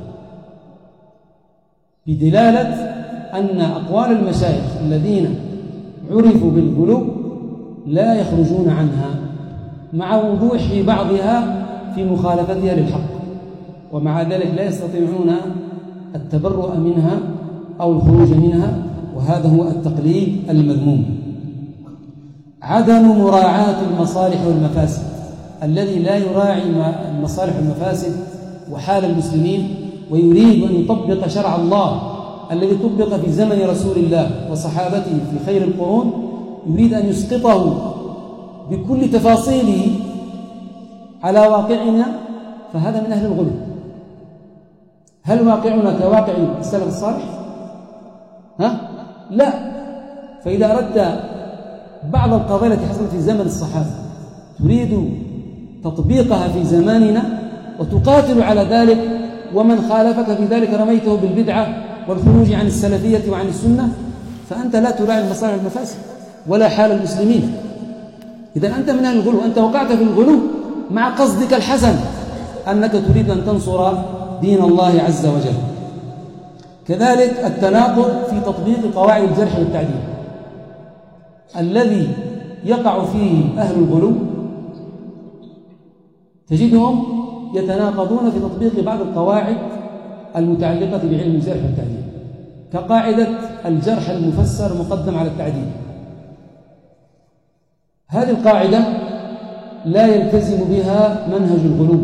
بدلالة أن أقوال المشايخ الذين عرفوا بالغلو لا يخرجون عنها مع وضوح بعضها في مخالفتها للحق، ومع ذلك لا يستطيعون التبرؤ منها أو الخروج منها، وهذا هو التقليد المذموم. عدم مراعاة المصالح والمفاسد، الذي لا يراعي المصالح والمفاسد وحال المسلمين ويريد أن يطبق شرع الله الذي طبق في زمن رسول الله وصحابته في خير القرون، يريد أن يسقطه بكل تفاصيله على واقعنا، فهذا من أهل الغلو. هل واقعنا كواقع السلف الصالح؟ ها؟ لا. فإذا أردت بعض القضايا التي حصلت في زمن الصحابة تريد تطبيقها في زماننا وتقاتل على ذلك، ومن خالفك في ذلك رميته بالبدعة والخروج عن السلفية وعن السنة، فأنت لا تراعي المصالح والمفاسد ولا حال المسلمين. إذا أنت من أهل الغلو، أنت وقعت في الغلو مع قصدك الحسن أنك تريد أن تنصر دين الله عز وجل. كذلك التناقض في تطبيق قواعد الجرح والتعديل، الذي يقع فيه أهل الغلو تجدهم يتناقضون في تطبيق بعض القواعد المتعلقة بعلم الجرح والتعديل، كقاعدة الجرح المفسر مقدم على التعديل. هذه القاعدة لا يلتزم بها منهج الغلو،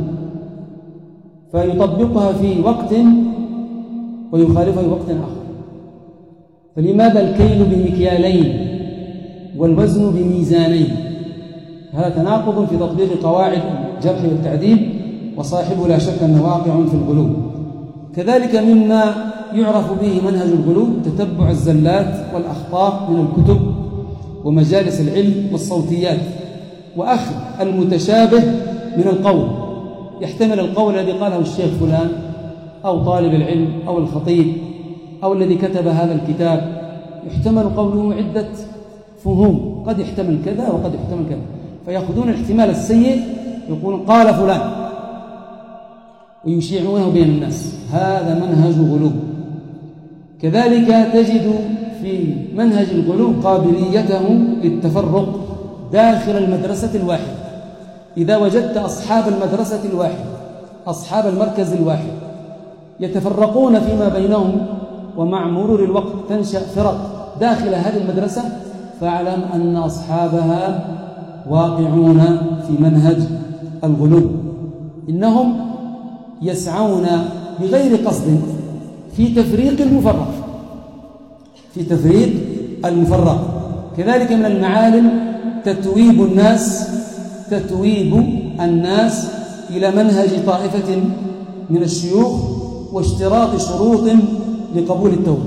فيطبقها في وقت ويخالفها في وقت آخر. فلماذا الكيل بمكيالين والوزن بميزانين؟ هذا تناقض في تطبيق قواعد الجرح والتعديل، وصاحبه لا شك أنه واقع في الغلو. كذلك مما يعرف به منهج الغلو تتبع الزلات والأخطاء من الكتب ومجالس العلم والصوتيات، وأخذ المتشابه من القول، يحتمل القول الذي قاله الشيخ فلان أو طالب العلم أو الخطيب أو الذي كتب هذا الكتاب، يحتمل قوله عدة فهوم، قد يحتمل كذا وقد يحتمل كذا، فيأخذون الاحتمال السيء يقولون قال فلان ويشيعونه بين الناس. هذا منهج غلو. كذلك تجد في منهج الغلو قابليته للتفرق داخل المدرسة الواحدة. إذا وجدت أصحاب المدرسة الواحدة، أصحاب المركز الواحد، يتفرقون فيما بينهم، ومع مرور الوقت تنشأ فرق داخل هذه المدرسة، فاعلم أن أصحابها واقعون في منهج الغلو. إنهم يسعون بغير قصد في تفريق المفرق في تفريق المفرق. كذلك من المعالم تتويب الناس تتويب الناس إلى منهج طائفة من الشيوخ واشتراط شروط لقبول التوبة.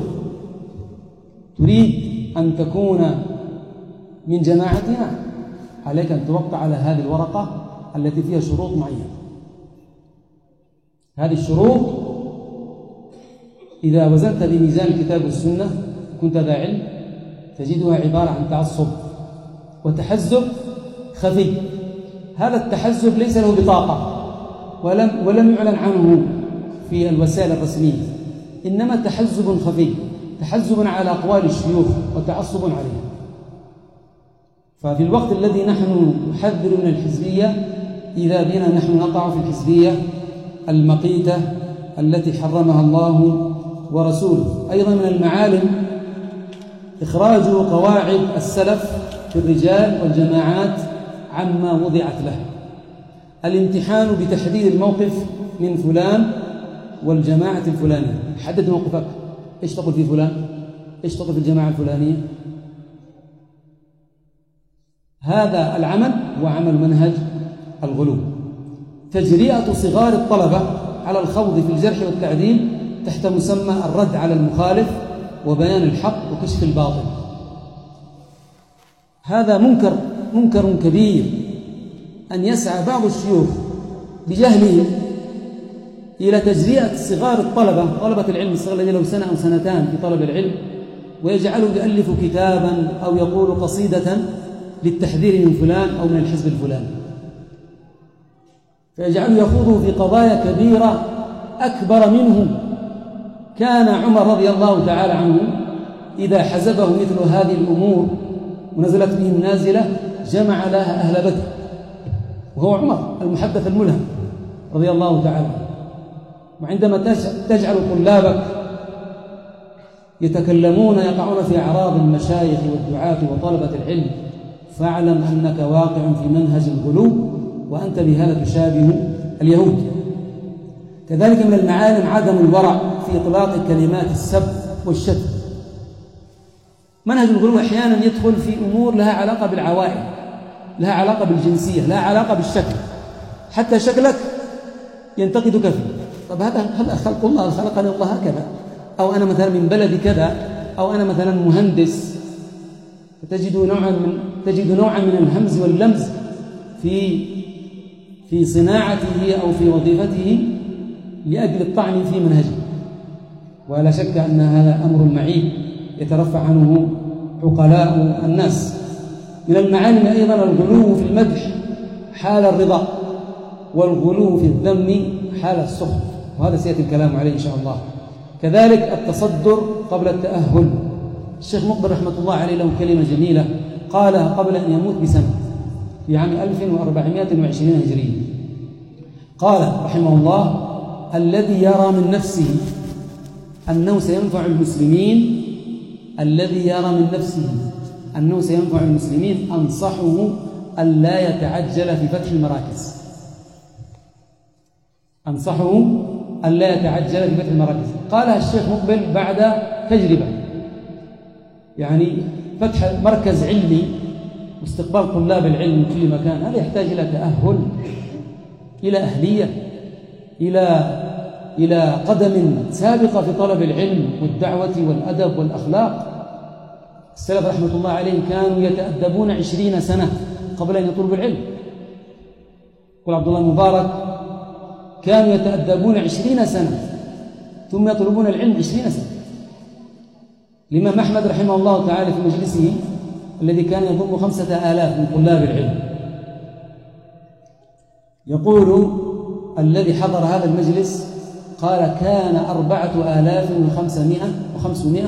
تريد أن تكون من جماعتنا، عليك أن توقع على هذه الورقة التي فيها شروط معينة. هذه الشروط إذا وزنت بميزان الكتاب والسنة كنت ذا علم، تجدها عبارة عن تعصب وتحزب خفي. هذا التحزب ليس له بطاقة ولم, ولم يعلن عنه في الوسائل الرسمية، إنما تحزب خفي، تحزب على أقوال الشيوخ وتعصب عليها. ففي الوقت الذي نحن نحذر من الحزبية، إذا بنا نحن نقع في الحزبية المقيتة التي حرمها الله ورسوله. أيضا من المعالم إخراج قواعد السلف في الرجال والجماعات عما وضعت له. الامتحان بتحديد الموقف من فلان والجماعة الفلانية. حدد موقفك، إيش تقول في فلان، إيش تقول في الجماعة الفلانية. هذا العمل هو عمل منهج الغلو. تجرئة صغار الطلبة على الخوض في الجرح والتعديل تحت مسمى الرد على المخالف وبيان الحق وكشف الباطل. هذا منكر منكر كبير، أن يسعى بعض الشيوخ بجهلهم إلى تجرئة صغار الطلبة، طلبة العلم الصغار الذين له سنة أو سنتان في طلب العلم، ويجعله يؤلف كتابا أو يقول قصيدة للتحذير من فلان أو من الحزب الفلاني، فيجعله يخوض في قضايا كبيرة أكبر منه. كان عمر رضي الله تعالى عنه إذا حزبه مثل هذه الأمور ونزلت به النازلة جمع لها أهل بدر، وهو عمر المحدث الملهم رضي الله تعالى عنه. وعندما تجعل طلابك يتكلمون يقعون في أعراض المشايخ والدعاة وطلبة العلم فاعلم أنك واقع في منهج الغلو، وأنت بهذا تشابه اليهود. كذلك من المعالم عدم الورع في إطلاق كلمات السب والشتم. منهج الغلو أحيانا يدخل في أمور لها علاقة بالعوائل، لها علاقة بالجنسية، لها علاقة بالشكل، حتى شكلك ينتقدك فيه. طب هذا هذا خلق الله، خلقني الله هكذا، أو أنا مثلا من بلد كذا، أو أنا مثلا مهندس، فتجد نوعا من تجد نوعا من الهمز واللمز في في صناعته أو في وظيفته لأجل الطعن في منهجه. ولا شك أن هذا أمر معيب يترفع عنه عقلاء الناس. من المعالم أيضا الغلو في المدح حال الرضا، والغلو في الذم حال السخط، وهذا سيأتي الكلام عليه إن شاء الله. كذلك التصدر قبل التأهل. الشيخ مقبل رحمة الله عليه له كلمة جميلة قالها قبل أن يموت بسنة في عام ألف وأربعمائة وعشرين هجرية. قال رحمه الله: الذي يرى من نفسه أنه سينفع المسلمين الذي يرى من نفسه أنه سينفع المسلمين أنصحه ألا يتعجل في فتح المراكز. أنصحه ألا يتعجل في فتح المراكز. قالها الشيخ مقبل بعد تجربة، يعني فتح مركز علمي واستقبال طلاب العلم من كل مكان، هذا يحتاج إلى تأهل، إلى أهلية، إلى إلى قدم سابقة في طلب العلم والدعوة والأدب والأخلاق. السلف رحمة الله عليهم كانوا يتأدبون عشرين سنة قبل أن يطلبوا العلم. يقول عبد الله المبارك: كانوا يتأدبون عشرين سنة ثم يطلبون العلم عشرين سنة. الإمام أحمد رحمه الله تعالى في مجلسه الذي كان يضم خمسة آلاف من طلاب العلم يقول الذي حضر هذا المجلس قال: كان أربعة آلاف وخمسمائة وخمسمائة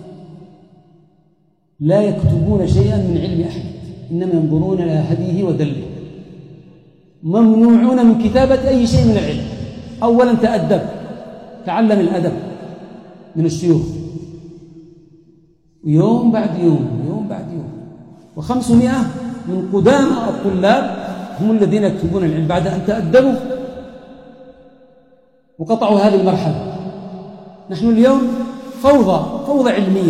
لا يكتبون شيئا من علم أحمد، إنما ينظرون إلى هديه ودله، ممنوعون من كتابة أي شيء من العلم. أولا تأدب، تعلم الأدب من الشيوخ، يوم بعد يوم يوم بعد يوم. وخمسمائة من قدام الطلاب هم الذين يكتبون العلم بعد أن تأدبوا وقطعوا هذه المرحلة. نحن اليوم فوضى فوضى علمية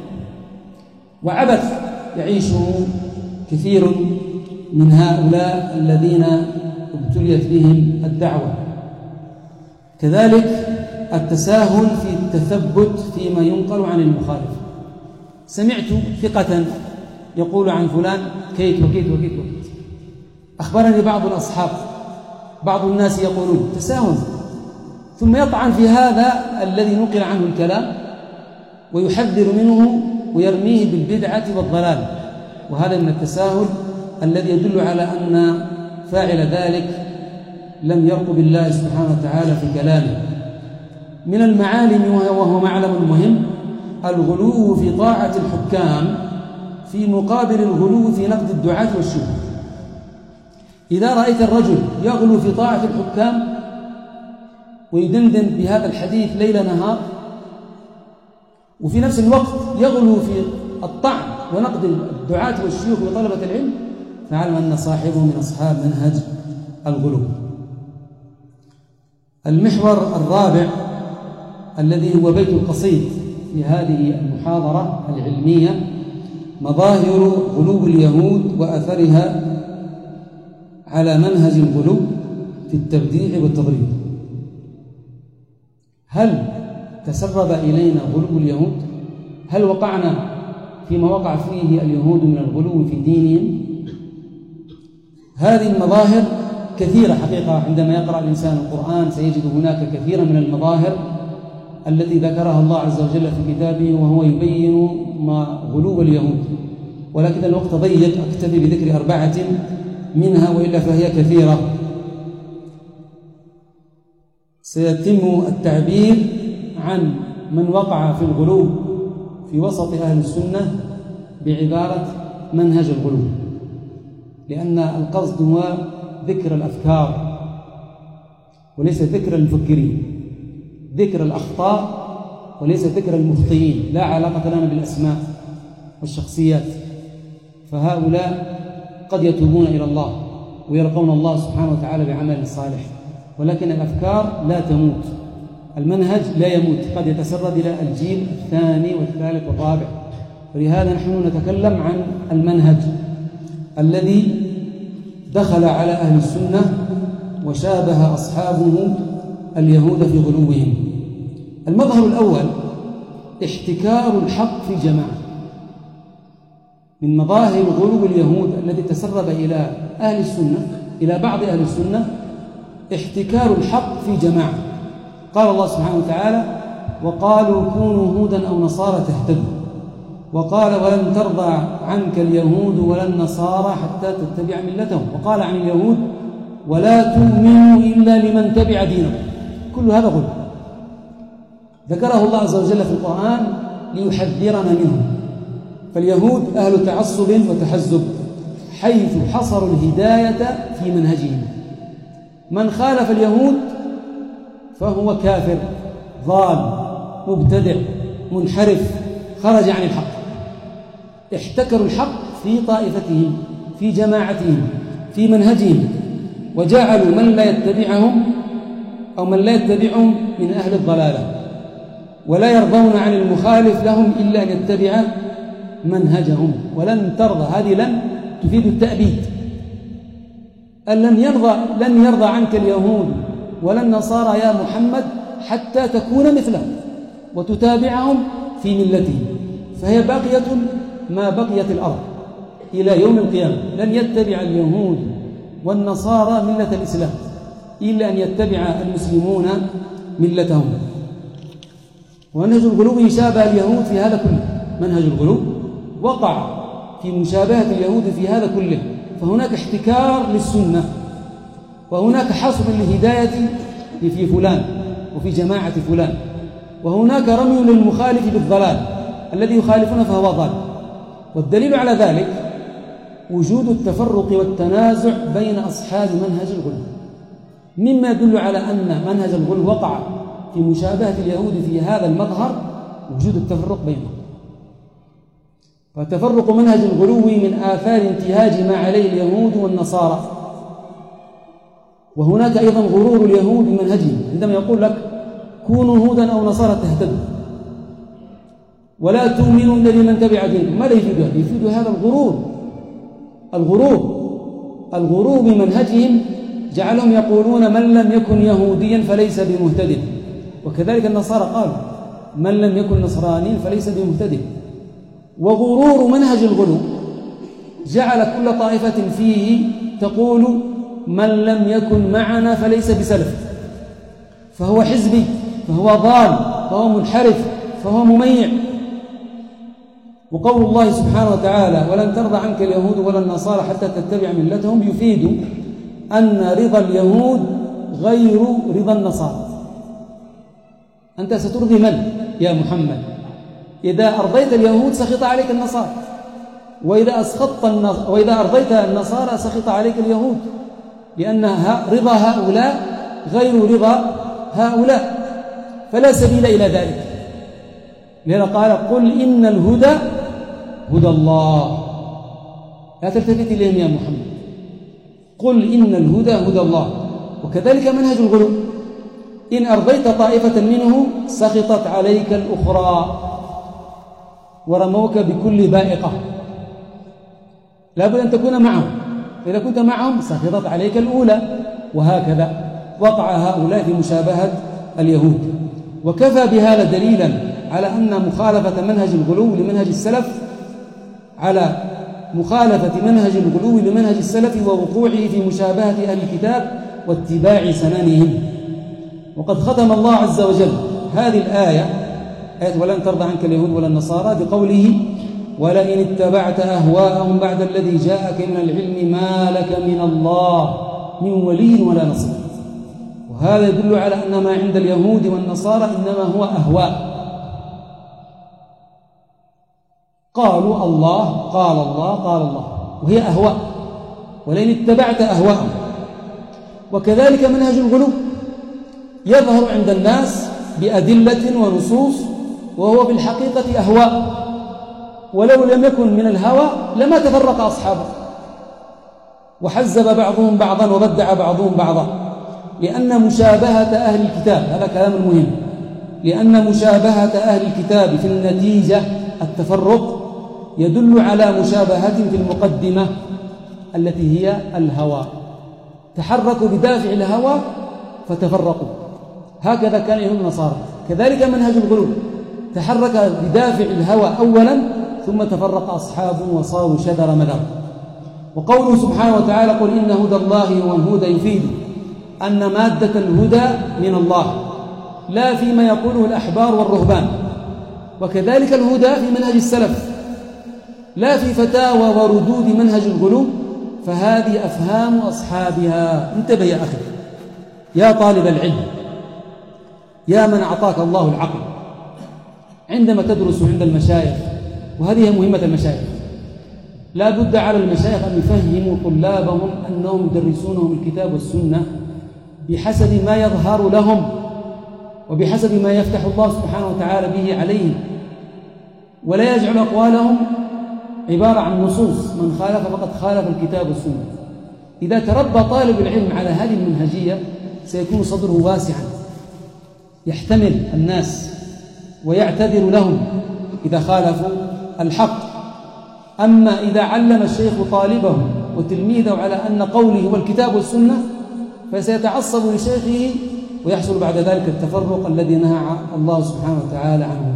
وعبث يعيشه كثير من هؤلاء الذين ابتليت بهم الدعوة. كذلك التساهل في التثبت فيما ينقل عن المخالف. سمعت ثقة يقول عن فلان كيت وكيت وكيت وكيت. أخبرني بعض الأصحاب، بعض الناس يقولون تساهل، ثم يطعن في هذا الذي نقل عنه الكلام ويحذر منه ويرميه بالبدعة والضلال، وهذا من التساهل الذي يدل على أن فاعل ذلك لم يرقب الله سبحانه وتعالى في كلامه. من المعالم وهو معلم مهم الغلو في طاعة الحكام في مقابل الغلو في نقد الدعاة والشيوخ. إذا رأيت الرجل يغلو في طاعة الحكام ويدندن بهذا الحديث ليل نهار، وفي نفس الوقت يغلو في الطعن ونقد الدعاة والشيوخ وطلبة العلم، فاعلم أن صاحبه من أصحاب منهج الغلو. المحور الرابع الذي هو بيت القصيد في هذه المحاضرة العلمية مظاهر غلو اليهود وأثرها على منهج الغلو في التبديع والتضريب. هل تسرب إلينا غلو اليهود؟ هل وقعنا فيما وقع فيه اليهود من الغلو في دينهم؟ هذه المظاهر كثيرة حقيقة. عندما يقرأ الإنسان القرآن سيجد هناك كثيرا من المظاهر التي ذكرها الله عز وجل في كتابه وهو يبين غلو اليهود، ولكن الوقت ضيق، أكتفي بذكر أربعة منها وإلا فهي كثيرة. سيتم التعبير عن من وقع في الغلو في وسط أهل السنة بعبارة منهج الغلو، لأن القصد هو ذكر الأفكار وليس ذكر المفكرين، ذكر الأخطاء وليس ذكر المخطئين، لا علاقة لنا بالأسماء والشخصيات، فهؤلاء قد يتوبون إلى الله ويلقون الله سبحانه وتعالى بعمل صالح، ولكن الأفكار لا تموت، المنهج لا يموت، قد يتسرب إلى الجيل الثاني والثالث والرابع. ولهذا نحن نتكلم عن المنهج الذي دخل على أهل السنة وشابه أصحابه اليهود في غلوهم. المظهر الأول احتكار الحق في جماعة. من مظاهر غلو اليهود الذي تسرب إلى أهل السنة، إلى بعض أهل السنة، احتكار الحق في جماعة. قال الله سبحانه وتعالى: وقالوا كونوا هودا أو نصارى تهتدوا، وقال: ولن ترضى عنك اليهود ولا النصارى حتى تتبع ملتهم، وقال عن اليهود: ولا تؤمنوا إلا لمن تبع دينكم. كل هذا غلو ذكره الله عز وجل في القرآن ليحذرنا منه. فاليهود أهل تعصب وتحزب، حيث حصروا الهداية في منهجهم. من خالف اليهود فهو كافر ضال مبتدع منحرف خرج عن الحق. احتكروا الحق في طائفتهم في جماعتهم في منهجهم، وجعلوا من لا يتبعهم أو من لا يتبعهم من أهل الضلالة، ولا يرضون عن المخالف لهم إلا أن يتبع منهجهم. ولن ترضى، هذه لن تفيد التأبيد، أن لن يرضى لن يرضى عنك اليهود ولا النصارى يا محمد حتى تكون مثلهم وتتابعهم في ملتهم، فهي باقية ما بقيت الأرض إلى يوم القيامة. لن يتبع اليهود والنصارى ملة الإسلام إلا أن يتبع المسلمون ملتهم. ومنهج الغلو شابه اليهود في هذا كله، منهج الغلو وقع في مشابهة اليهود في هذا كله، فهناك احتكار للسنة، وهناك حصر للهداية في فلان وفي جماعة فلان، وهناك رمي للمخالف بالضلال، الذي يخالفون فهو ضال. والدليل على ذلك وجود التفرق والتنازع بين أصحاب منهج الغلو، مما يدل على أن منهج الغلو وقع في مشابهة اليهود في هذا المظهر وجود التفرق بينهم. فتفرق منهج الغلو من آثار انتهاج ما عليه اليهود والنصارى. وهناك أيضا غرور اليهود بمنهجهم، عندما يقول لك كونوا هودا أو نصارى تهتدوا، ولا تؤمنوا إلا لمن تبع دينكم. ماذا يفيد هذا؟ يفيد هذا الغرور الغرور الغرور بمنهجهم، جعلهم يقولون من لم يكن يهوديا فليس بمهتد، وكذلك النصارى قالوا من لم يكن نصرانيا فليس بمهتد. وغرور منهج الغلو جعل كل طائفة فيه تقول من لم يكن معنا فليس بسلف، فهو حزبي، فهو ضال، فهو منحرف، فهو مميع. وقول الله سبحانه وتعالى ولن ترضى عنك اليهود ولا النصارى حتى تتبع ملتهم يفيد أن رضا اليهود غير رضا النصارى. أنت سترضي من يا محمد؟ إذا أرضيت اليهود سخط عليك النصارى، وإذا أسخطت النص... وإذا أرضيت النصارى سخط عليك اليهود، لأن رضا هؤلاء غير رضا هؤلاء، فلا سبيل إلى ذلك. لذا قال قل إن الهدى هدى الله، لا تلتفت إليهم يا محمد، قل إن الهدى هدى الله. وكذلك منهج الغلو، إن أرضيت طائفة منه سخطت عليك الأخرى ورموك بكل بائقة، لابد أن تكون معهم، فإذا كنت معهم سخطت عليك الأولى، وهكذا وقع هؤلاء في مشابهة اليهود. وكفى بهذا دليلا على أن مخالفة منهج الغلو لمنهج السلف على مخالفة منهج الغلو لمنهج السلف ووقوعه في مشابهة أهل الكتاب واتباع سننهم. وقد ختم الله عز وجل هذه الآية آية ولن ترضى عنك اليهود ولا النصارى بقوله ولئن اتبعت أهواءهم بعد الذي جاءك من العلم ما لك من الله من ولي ولا نصير. وهذا يدل على أن ما عند اليهود والنصارى إنما هو أهواء. قالوا الله قال الله قال الله وهي أهواء، ولئن اتبعت أهواءهم. وكذلك منهج الغلو يظهر عند الناس بأدلة ونصوص وهو بالحقيقة أهواء، ولو لم يكن من الهوى لما تفرق أصحابه وحزب بعضهم بعضا وبدع بعضهم بعضا. لأن مشابهة أهل الكتاب، هذا كلام مهم، لأن مشابهة أهل الكتاب في النتيجة التفرق يدل على مشابهة في المقدمة التي هي الهوى. تحركوا بدافع الهوى فتفرقوا، هكذا كان يهود النصارى. كذلك منهج الغلو تحرك بدافع الهوى أولا ثم تفرق أصحابه وصاروا شذر مذر. وقوله سبحانه وتعالى قل إن هدى الله هو الهدى يفيد أن مادة الهدى من الله لا فيما يقوله الأحبار والرهبان. وكذلك الهدى في منهج السلف لا في فتاوى وردود منهج الغلو، فهذه أفهام أصحابها. انتبه يا أخي يا طالب العلم، يا من أعطاك الله العقل، عندما تدرس عند المشايخ، وهذه مهمة المشايخ، لا بد على المشايخ أن يفهموا طلابهم أنهم يدرسونهم الكتاب والسنة بحسب ما يظهر لهم وبحسب ما يفتح الله سبحانه وتعالى به عليهم، ولا يجعل أقوالهم عبارة عن نصوص، من خالف فقد خالف الكتاب والسنة. إذا تربى طالب العلم على هذه المنهجية سيكون صدره واسعا يحتمل الناس ويعتذر لهم إذا خالفوا الحق. أما إذا علم الشيخ طالبه وتلميذه على أن قوله هو الكتاب والسنة فسيتعصب لشيخه ويحصل بعد ذلك التفرق الذي نهى الله سبحانه وتعالى عنه.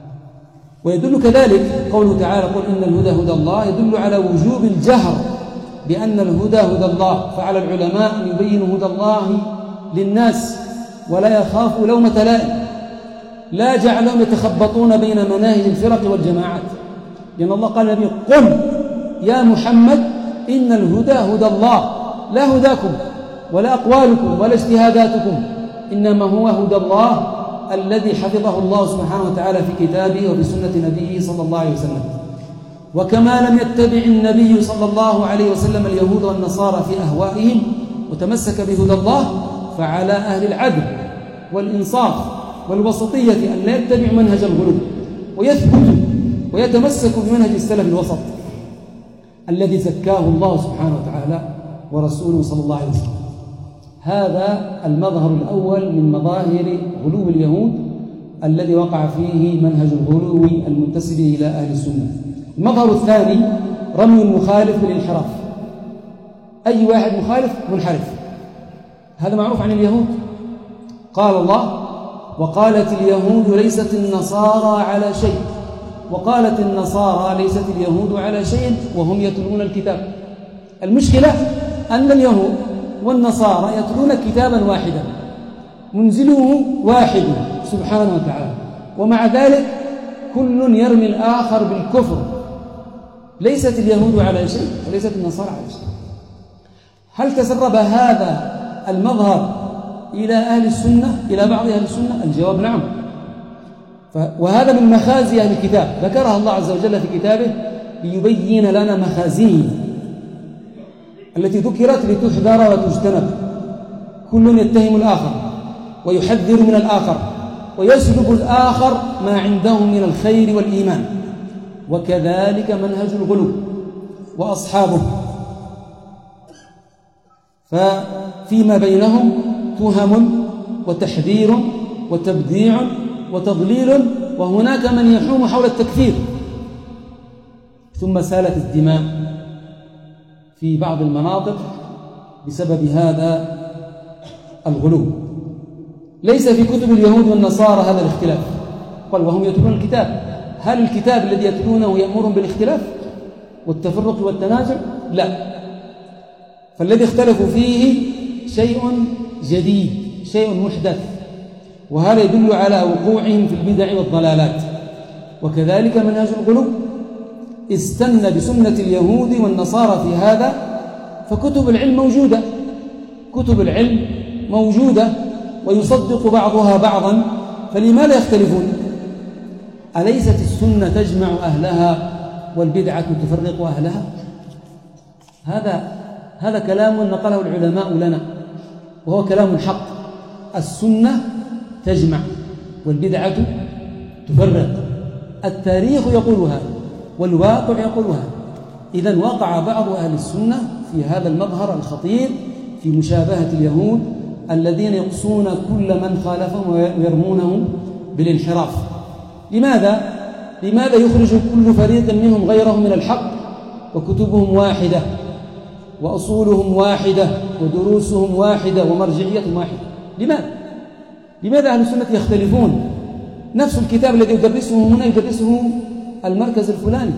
ويدل كذلك قوله تعالى قل إن الهدى هدى الله يدل على وجوب الجهر بأن الهدى هدى الله، فعلى العلماء أن يبينوا هدى الله للناس ولا يخافوا لومة لائم، لا جعلهم يتخبطون بين مناهج الفرق والجماعات، لأن الله قال للنبي قل يا محمد إن الهدى هدى الله لا هداكم ولا أقوالكم ولا اجتهاداتكم، إنما هو هدى الله الذي حفظه الله سبحانه وتعالى في كتابه وفي سنة نبيه صلى الله عليه وسلم. وكما لم يتبع النبي صلى الله عليه وسلم اليهود والنصارى في أهوائهم وتمسك بهدى الله، فعلى أهل العدل والإنصاف والوسطية أن لا يتبع منهج الغلو ويثبتوا ويتمسكوا بمنهج السلف الوسط الذي زكاه الله سبحانه وتعالى ورسوله صلى الله عليه وسلم. هذا المظهر الأول من مظاهر غلو اليهود الذي وقع فيه منهج الغلو المنتسب إلى أهل السنة. المظهر الثاني رمي المخالف بالانحراف. أي واحد مخالف منحرف، هذا معروف عن اليهود. قال الله وقالت اليهود ليست النصارى على شيء، وقالت النصارى ليست اليهود على شيء وهم يتلون الكتاب. المشكلة أن اليهود والنصارى يتلون كتابا واحدا منزله واحد سبحانه وتعالى، ومع ذلك كل يرمي الآخر بالكفر. ليست اليهود على شيء وليست النصارى على شيء. هل تسرب هذا المظهر إلى أهل السنة، إلى بعض أهل السنة؟ الجواب نعم. وهذا من مخازي أهل الكتاب ذكرها الله عز وجل في كتابه ليبين لنا مخازيه التي ذكرت لتحذر وتجتنب. كل يتهم الآخر ويحذر من الآخر ويسلب الآخر ما عنده من الخير والإيمان. وكذلك منهج الغلو وأصحابه، ففيما بينهم تهم وتحذير وتبديع وتضليل، وهناك من يحوم حول التكفير. ثم سالت الدماء في بعض المناطق بسبب هذا الغلو. ليس في كتب اليهود والنصارى هذا الاختلاف، قال وهم يتلون الكتاب. هل الكتاب الذي يتلونه يأمرهم بالاختلاف والتفرق والتنازع؟ لا. فالذي اختلفوا فيه شيء جديد، شيء محدث، وهذا يدل على وقوعهم في البدع والضلالات. وكذلك منهج الغلو استنى بسنة اليهود والنصارى في هذا، فكتب العلم موجودة، كتب العلم موجودة ويصدق بعضها بعضا، فلماذا يختلفون؟ أليست السنة تجمع أهلها والبدعة تفرق أهلها؟ هذا هذا كلام نقله العلماء لنا وهو كلام حق. السنة تجمع والبدعة تفرق، التاريخ يقول هذا والواقع يقول هذا. إذن وقع بعض أهل السنة في هذا المظهر الخطير في مشابهة اليهود الذين يقصون كل من خالفهم ويرمونه بالانحراف. لماذا؟ لماذا يخرج كل فريق منهم غيره من الحق وكتبهم واحدة وأصولهم واحدة ودروسهم واحدة ومرجعيتهم واحدة؟ لماذا؟ لماذا أهل السنة يختلفون؟ نفس الكتاب الذي يدرسه هنا يدرسه المركز الفلاني،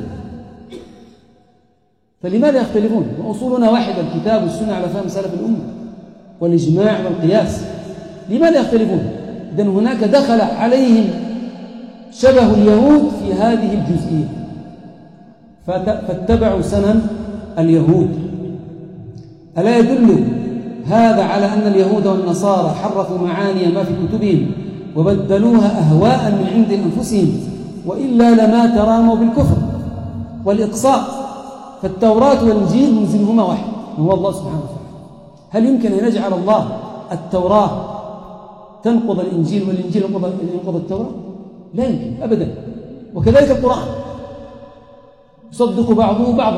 فلماذا يختلفون؟ وأصولنا واحدة، الكتاب والسنة على فهم سلف الأمة والإجماع والقياس. لماذا يختلفون؟ إذن هناك دخل عليهم شبه اليهود في هذه الجزئية فاتبعوا سنن اليهود. ألا يدل هذا على أن اليهود والنصارى حرفوا معاني ما في كتبهم وبدلوها أهواء من عند أنفسهم، وإلا لما تراموا بالكفر والإقصاء؟ فالتوراة والإنجيل منزلهما واحد وهو الله سبحانه وتعالى. هل يمكن أن يجعل الله التوراة تنقض الإنجيل والإنجيل ينقض التوراة؟ لا يمكن أبدا. وكذلك القرآن يصدق بعضه بعضا.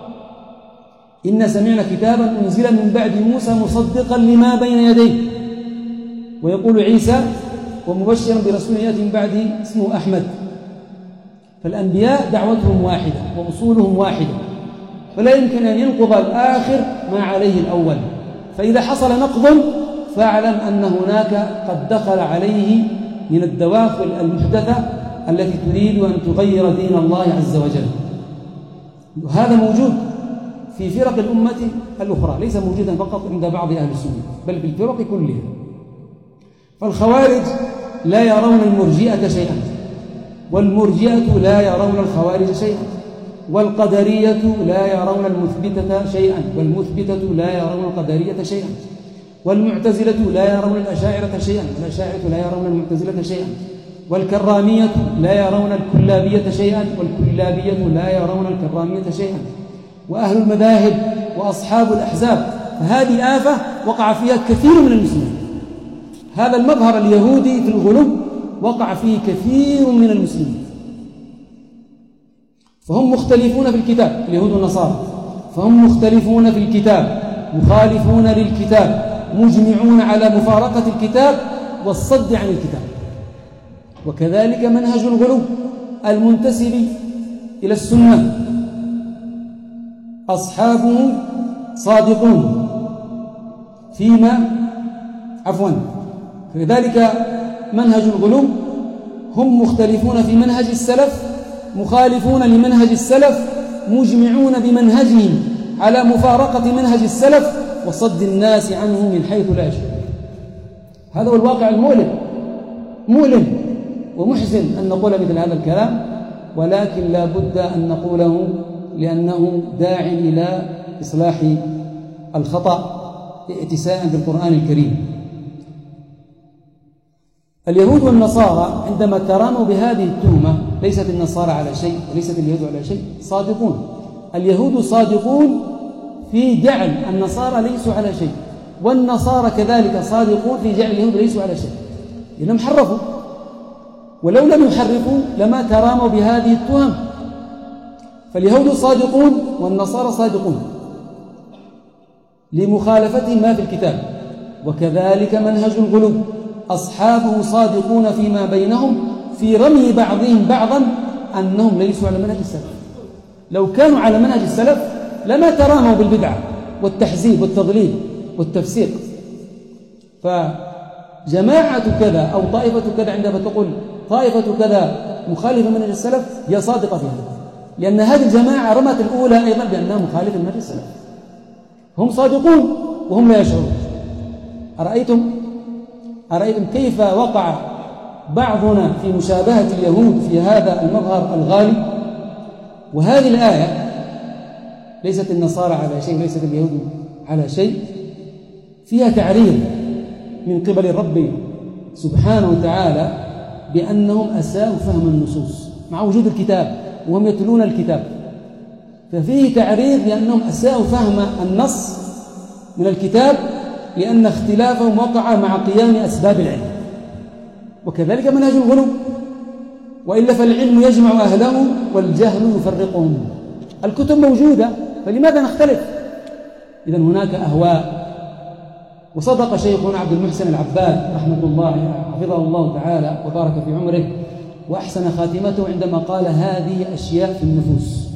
إن سمعنا كتابا أنزل من بعد موسى مصدقا لما بين يديه، ويقول عيسى ومبشرا برسول يأتي من بعده اسمه أحمد. فالأنبياء دعوتهم واحدة وأصولهم واحدة، فلا يمكن أن ينقض الآخر ما عليه الأول. فإذا حصل نقض فاعلم أن هناك قد دخل عليه من الدواخل المحدثة التي تريد أن تغير دين الله عز وجل. وهذا موجود في فرق الأمة الأخرى، ليس موجودا فقط عند بعض أهل السنة بل في الفرق كلها. فالخوارج لا يرون المرجئة شيئا، والمرجئة لا يرون الخوارج شيئا، والقدرية لا يرون المثبتة شيئا، والمثبتة لا يرون القدرية شيئا، والمعتزلة لا يرون الأشاعرة شيئا، والأشاعرة لا يرون المعتزلة شيئا، والكرامية لا يرون الكلابية شيئا، والكلابية لا يرون الكرامية شيئا، وأهل المذاهب وأصحاب الأحزاب. فهذه آفة وقع فيها كثير من المسلمين. هذا المظهر اليهودي في الغلو وقع فيه كثير من المسلمين، فهم مختلفون في الكتاب، اليهود والنصارى، فهم مختلفون في الكتاب، مخالفون للكتاب، مجمعون على مفارقة الكتاب والصد عن الكتاب. وكذلك منهج الغلو المنتسب إلى السنة، أصحابه صادقون فيما عفوا كذلك منهج الغلو هم مختلفون في منهج السلف، مخالفون لمنهج السلف، مجمعون بمنهجهم على مفارقة منهج السلف وصد الناس عنه من حيث لا يشعرون. هذا هو الواقع المؤلم، مؤلم ومحزن أن نقول مثل هذا الكلام، ولكن لا بد أن نقوله لأنه داع إلى إصلاح الخطأ ائتساء بالقرآن الكريم. اليهود والنصارى عندما تراموا بهذه التهمة، ليست النصارى على شيء وليست اليهود على شيء، صادقون. اليهود صادقون في جعل النصارى ليسوا على شيء، والنصارى كذلك صادقون في جعل اليهود ليسوا على شيء، لأنهم حرفوا، ولو لم يحرفوا لما تراموا بهذه التهم. فاليهود صادقون والنصارى صادقون لمخالفتهم ما في الكتاب. وكذلك منهج الغلو، أصحابه صادقون فيما بينهم في رمي بعضهم بعضا أنهم ليسوا على منهج السلف. لو كانوا على منهج السلف لما تراموا بالبدعة والتحزيب والتضليل والتفسيق. فجماعة كذا أو طائفة كذا عندما تقول طائفة كذا مخالفة منهج السلف هي صادقة في هذا، لأن هذه الجماعة رمت الأولى أيضا بأنها مخالفة منهج السلف. هم صادقون وهم لا يشعرون. أرأيتم أرأيتم كيف وقع بعضنا في مشابهة اليهود في هذا المظهر الغالي؟ وهذه الآية ليست النصارى على شيء، ليست اليهود على شيء، فيها تعريض من قبل الرب سبحانه وتعالى بأنهم أساءوا فهم النصوص مع وجود الكتاب وهم يتلون الكتاب، ففيه تعريض بأنهم أساءوا فهم النص من الكتاب لأن اختلافهم وقع مع قيام أسباب العلم. وكذلك منهج الغلو، وإلا فالعلم يجمع أهله والجهل يفرقهم. الكتب موجودة، فلماذا نختلف؟ إذن هناك أهواء. وصدق شيخنا عبد المحسن العباد رحمة الله حفظه الله تعالى وبارك في عمره وأحسن خاتمته عندما قال هذه أشياء في النفوس،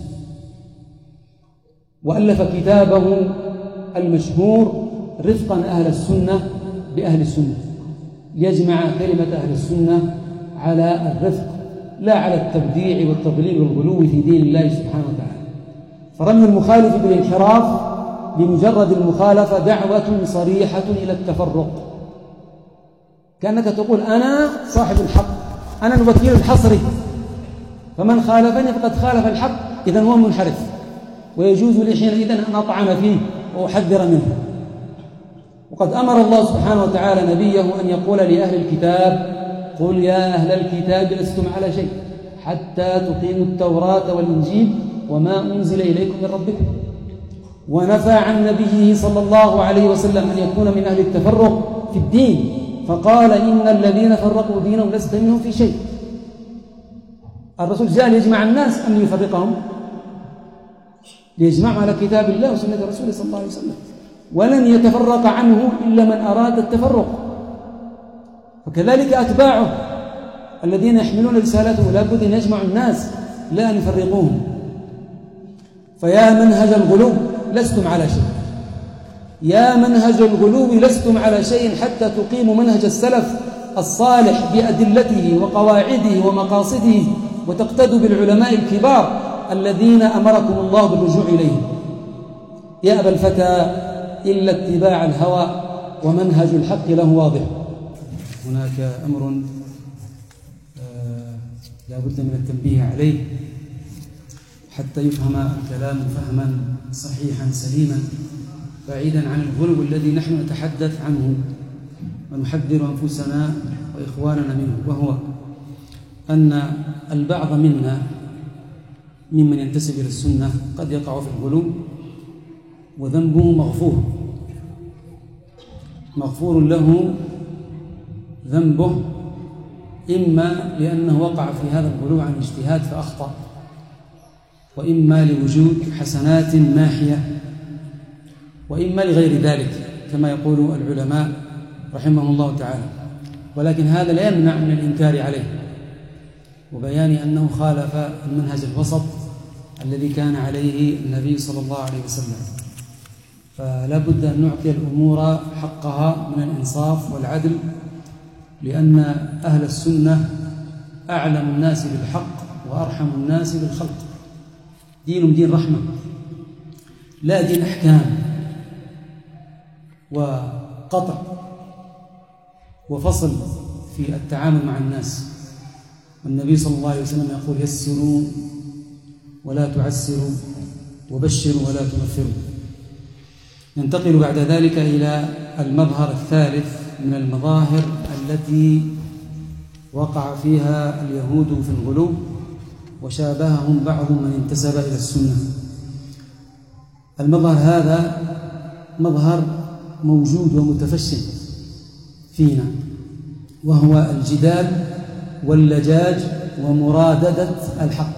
وألف كتابه المشهور رفقا أهل السنة بأهل السنة، يجمع كلمة أهل السنة على الرفق لا على التبديع والتضليل والغلو في دين الله سبحانه وتعالى. فرمي المخالف بالانحراف بمجرد المخالفة دعوة صريحة إلى التفرق، كأنك تقول أنا صاحب الحق، أنا الوكيل الحصري، فمن خالفني فقد خالف الحق، إذن هو منحرف، ويجوز لي حينئذ أن أطعن فيه وأحذر منه. وقد أمر الله سبحانه وتعالى نبيه أن يقول لأهل الكتاب قل يا أهل الكتاب لستم على شيء حتى تقيموا التوراة والإنجيل وما أنزل إليكم من ربكم، ونفى عن نبيه صلى الله عليه وسلم أن يكون من أهل التفرق في الدين، فقال إن الذين فرقوا دينهم لست منهم في شيء. الرسول جاء ليجمع الناس أم ليفرقهم؟ ليجمعهم على كتاب الله وسنة رسوله صلى الله عليه وسلم، ولن يتفرق عنه إلا من أراد التفرق. وكذلك أتباعه الذين يحملون رسالته لا بد أن يجمعوا الناس لا أن يفرقوهم. فيا منهج الغلو لستم على شيء، يا منهج الغلو لستم على شيء حتى تقيموا منهج السلف الصالح بأدلته وقواعده ومقاصده، وتقتدوا بالعلماء الكبار الذين أمركم الله بالرجوع إليهم. يا أبا الفتى إلا اتباع الهوى ومنهج الحق له واضح. هناك أمر آه لا بد من التنبيه عليه حتى يفهم الكلام فهما صحيحا سليما بعيدا عن الغلو الذي نحن نتحدث عنه ونحذر أنفسنا وإخواننا منه، وهو أن البعض منا ممن ينتسب إلى السنة قد يقع في الغلو وذنبه مغفور مغفور له ذنبه، إما لأنه وقع في هذا الغلو عن اجتهاد فأخطأ، وإما لوجود حسنات ماحية، وإما لغير ذلك كما يقول العلماء رحمهم الله تعالى. ولكن هذا لا يمنع من الإنكار عليه وبيان أنه خالف المنهج الوسط الذي كان عليه النبي صلى الله عليه وسلم. فلا بد أن نعطي الأمور حقها من الإنصاف والعدل، لأن أهل السنة أعلم الناس بالحق وأرحم الناس بالخلق. دين دين رحمة لا دين أحكام وقطع وفصل في التعامل مع الناس. والنبي صلى الله عليه وسلم يقول يسروا ولا تعسروا وبشروا ولا تنفروا. ننتقل بعد ذلك إلى المظهر الثالث من المظاهر التي وقع فيها اليهود في الغلو وشابههم بعض من انتسب إلى السنة. المظهر هذا مظهر موجود ومتفشٍ فينا، وهو الجدال واللجاج ومراددة الحق.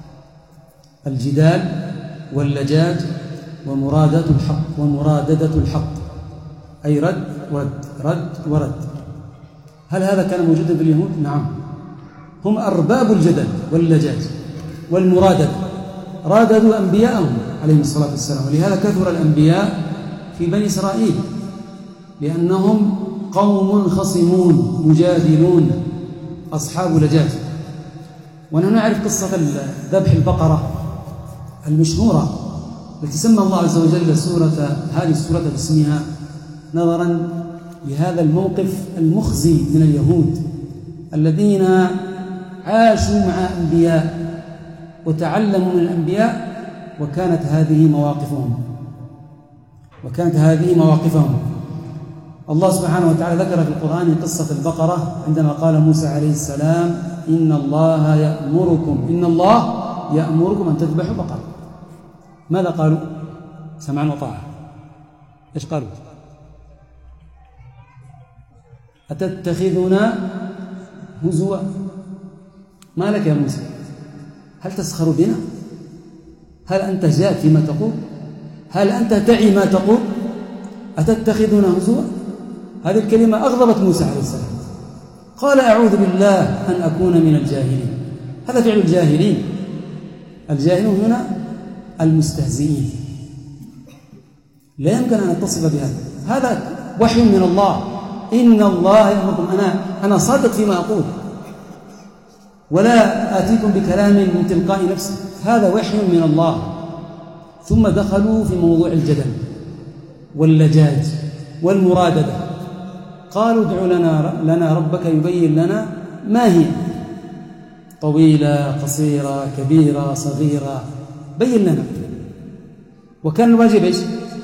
الجدال واللجاج ومرادة الحق ومراددة الحق أي رد ورد رد ورد. هل هذا كان موجودا في اليهود؟ نعم، هم أرباب الجدل واللجاج والمرادة، راددوا أنبياءهم عليهم الصلاة والسلام. ولهذا كثر الأنبياء في بني إسرائيل، لأنهم قوم خصمون مجادلون أصحاب لجاج. ونحن نعرف قصة ذبح البقرة المشهورة التي سمى الله عز وجل سورة هذه السورة باسمها نظرا بهذا الموقف المخزي من اليهود الذين عاشوا مع أنبياء وتعلموا من الأنبياء، وكانت هذه مواقفهم وكانت هذه مواقفهم الله سبحانه وتعالى ذكر في القرآن قصة البقرة عندما قال موسى عليه السلام: إن الله يأمركم إن الله يأمركم أن تذبحوا بقرة. ماذا قالوا؟ سمعا وطاعة. إيش قالوا؟ أتتخذنا هزوا؟ ما لك يا موسى؟ هل تسخر بنا؟ هل أنت جاد فيما تقول؟ هل أنت تعي ما تقول؟ أتتخذنا هزوا؟ هذه الكلمة أغضبت موسى عليه السلام، قال: أعوذ بالله أن أكون من الجاهلين. هذا فعل الجاهلين. الجاهلون هنا المستهزئين، لا يمكن أن نتصف بهذا. هذا وحي من الله. إن الله يأمركم. أنا أنا صادق فيما أقول، ولا آتيكم بكلام من تلقاء نفسي. هذا وحي من الله. ثم دخلوا في موضوع الجدل واللجاج والمراددة. قالوا: ادع لنا لنا ربك يبين لنا ما هي، طويلة قصيرة كبيرة صغيرة، بين لنا. وكان الواجب ايش؟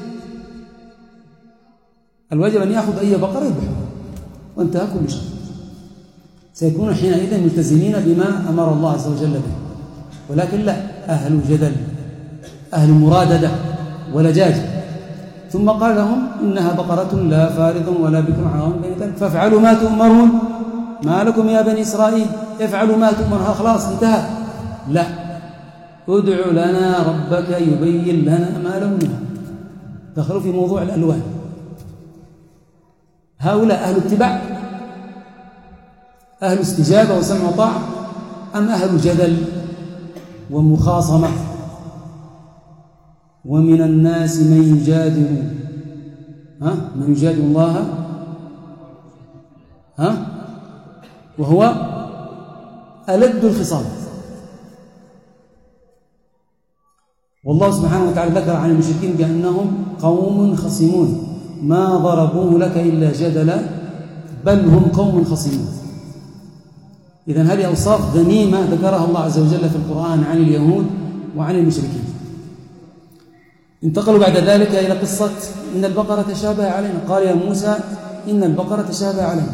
الواجب أن يأخذ أي بقرة يذبحها وانتهى كل شيء. سيكونون حينئذ ملتزمين بما أمر الله عز وجل به. ولكن لا، أهل جدل، أهل مراددة ولجاج. ثم قال لهم: إنها بقرة لا فارض ولا بكم عوام بين ذلك فافعلوا ما تؤمرون. ما لكم يا بني إسرائيل؟ افعلوا ما تؤمرون. خلاص انتهى. لا، ادع لنا ربك يبين لنا ما لونها. دخلوا في موضوع الألوان. هؤلاء أهل اتباع، أهل استجابة وسمع وطاعة، أم أهل جدل ومخاصمة؟ ومن الناس من يجادل ها من يجادل الله ها وهو ألد الخصام. والله سبحانه وتعالى ذكر عن المشركين بأنهم قوم خصمون، ما ضربوه لك إلا جدلا بل هم قوم خصمون. إذن هذه أوصاف ذميمة ذكرها الله عز وجل في القرآن عن اليهود وعن المشركين. انتقلوا بعد ذلك إلى قصة إن البقرة تشابه علينا. قال يا موسى: إن البقرة تشابه علينا،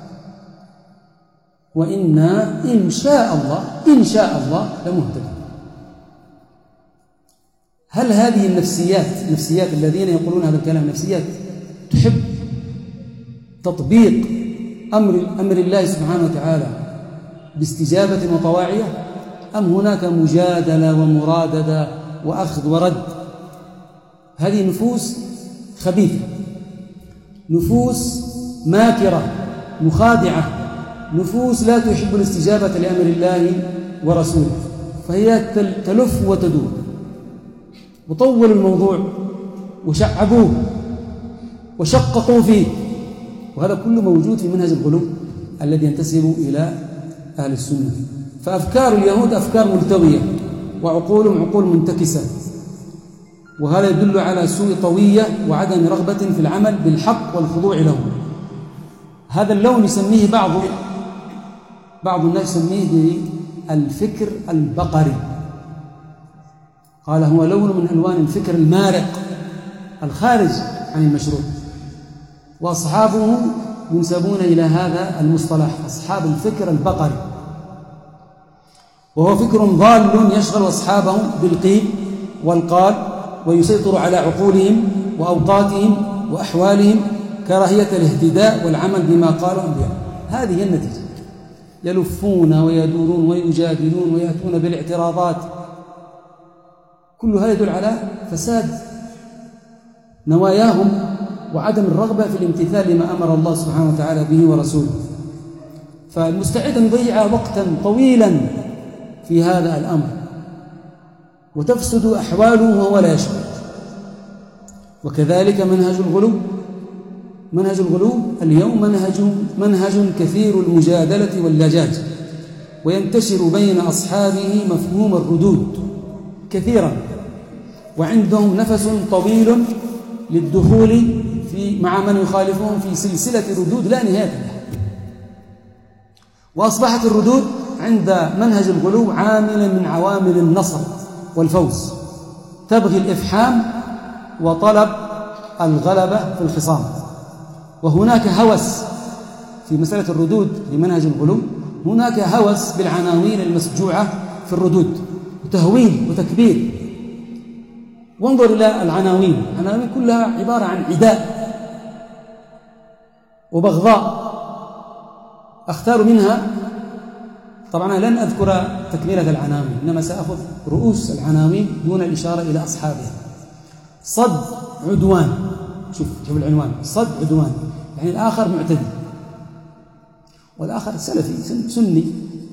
وإنا إن شاء الله إن شاء الله لمهتدون. هل هذه النفسيات نفسيات الذين يقولون هذا الكلام نفسيات تحب تطبيق أمر أمر الله سبحانه وتعالى باستجابة وطواعية، أم هناك مجادلة ومراددة وأخذ ورد؟ هذه نفوس خبيثة، نفوس ماكرة مخادعة، نفوس لا تحب الاستجابة لأمر الله ورسوله، فهي تلف وتدور. وطولوا الموضوع وشعبوه وشققوا فيه، وهذا كله موجود في منهج الغلو الذي ينتسب إلى أهل السنة. فأفكار اليهود أفكار ملتوية، وعقولهم عقول منتكسة، وهذا يدل على سوء طوية وعدم رغبة في العمل بالحق والخضوع له. هذا اللون يسميه بعض بعض الناس يسميه بالفكر البقري. قال هو لون من ألوان الفكر المارق الخارج عن المشروع، وأصحابه ينسبون إلى هذا المصطلح أصحاب الفكر البقري، وهو فكر ضال يشغل أصحابه بالقيل والقال، ويسيطر على عقولهم وأوقاتهم وأحوالهم كراهية الاهتداء والعمل بما قالوا أنبياء. هذه هي النتيجة. يلفون ويدورون ويجادلون ويأتون بالاعتراضات، كل هذا يدل على فساد نواياهم وعدم الرغبة في الامتثال لما أمر الله سبحانه وتعالى به ورسوله. فالمستعد أن يضيع وقتا طويلا في هذا الأمر وتفسد أحواله وهو لا يشعر. وكذلك منهج الغلو منهج الغلو اليوم منهج منهج كثير المجادلة واللجاج، وينتشر بين أصحابه مفهوم الردود كثيرا، وعندهم نفس طويل للدخول في مع من يخالفهم في سلسلة ردود لا نهاية لها. وأصبحت الردود عند منهج الغلو عاملا من عوامل النصر والفوز، تبغي الإفحام وطلب الغلبة في الخصام. وهناك هوس في مسألة الردود لمنهج الغلو، هناك هوس بالعناوين المسجوعة في الردود وتهويل وتكبير. وانظر إلى العناوين، العناوين كلها عبارة عن عداء وبغضاء. أختار منها، طبعا لن أذكر تكملة العناوين، إنما سأخذ رؤوس العناوين دون الإشارة إلى أصحابها. صد عدوان، شوف شوف العنوان، صد عدوان، يعني الآخر معتدي والآخر سلفي سني.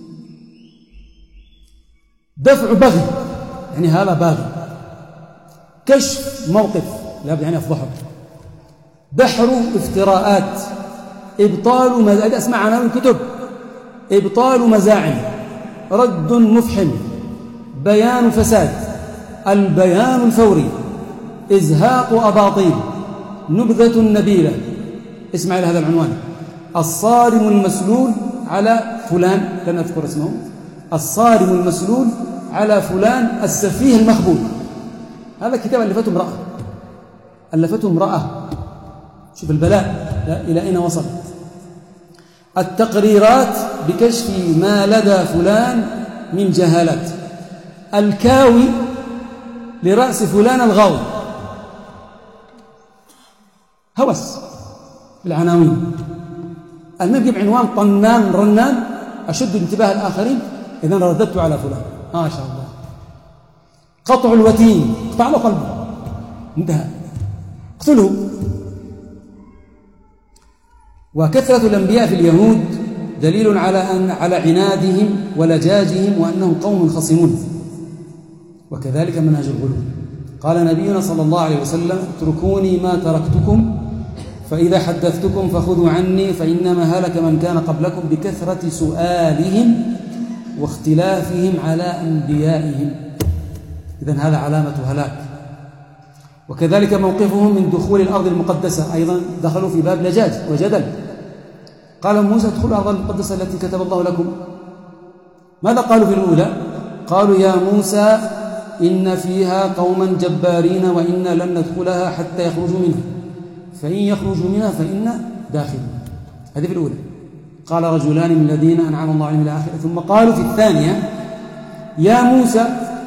دفع بغي، يعني هذا باغي. كشف موقف، لا بد يعني أفضحه. دحر افتراءات. إبطال مزاعم، أسمع عناوين الكتب: إبطال مزاعم، رد مفحم، بيان فساد، البيان الفوري، إزهاق أباطيل، نبذة نبيلة. اسمع إلى هذا العنوان: الصارم المسلول على فلان، لن أذكر اسمه، الصارم المسلول على فلان السفيه المخبول. هذا كتاب ألفته امرأة، ألفته امرأة. شوف البلاء إلى أين وصل. التقريرات بكشف ما لدى فلان من جهالات. الكاوي لرأس فلان الغاوي. هوس بالعناوين. المهم يجيب عنوان طنان رنان أشد انتباه الآخرين، إذا رددت على فلان، ما شاء الله. قطع الوتين، قطع له قلبه، انتهى، اقتله. وكثرة الأنبياء في اليهود دليل على أن على عنادهم ولجاجهم وأنهم قوم خصمون. وكذلك منهج الغلو. قال نبينا صلى الله عليه وسلم: اتركوني ما تركتكم، فإذا حدثتكم فخذوا عني، فإنما هلك من كان قبلكم بكثرة سؤالهم واختلافهم على أنبيائهم. إذن هذا علامة هلاك. وكذلك موقفهم من دخول الأرض المقدسة، أيضا دخلوا في باب لجاج وجدل. قال موسى: ادخلوا الأرض المقدسة التي كتب الله لكم. ماذا قالوا في الأولى؟ قالوا: يا موسى إن فيها قوما جبارين وإنا لن ندخلها حتى يخرجوا منها، فإن يخرجوا منها فإنا داخلون. هذه في الأولى. قال رجلان من الذين أنعم الله عليهم إلى آخره. ثم قالوا في الثانية: يا موسى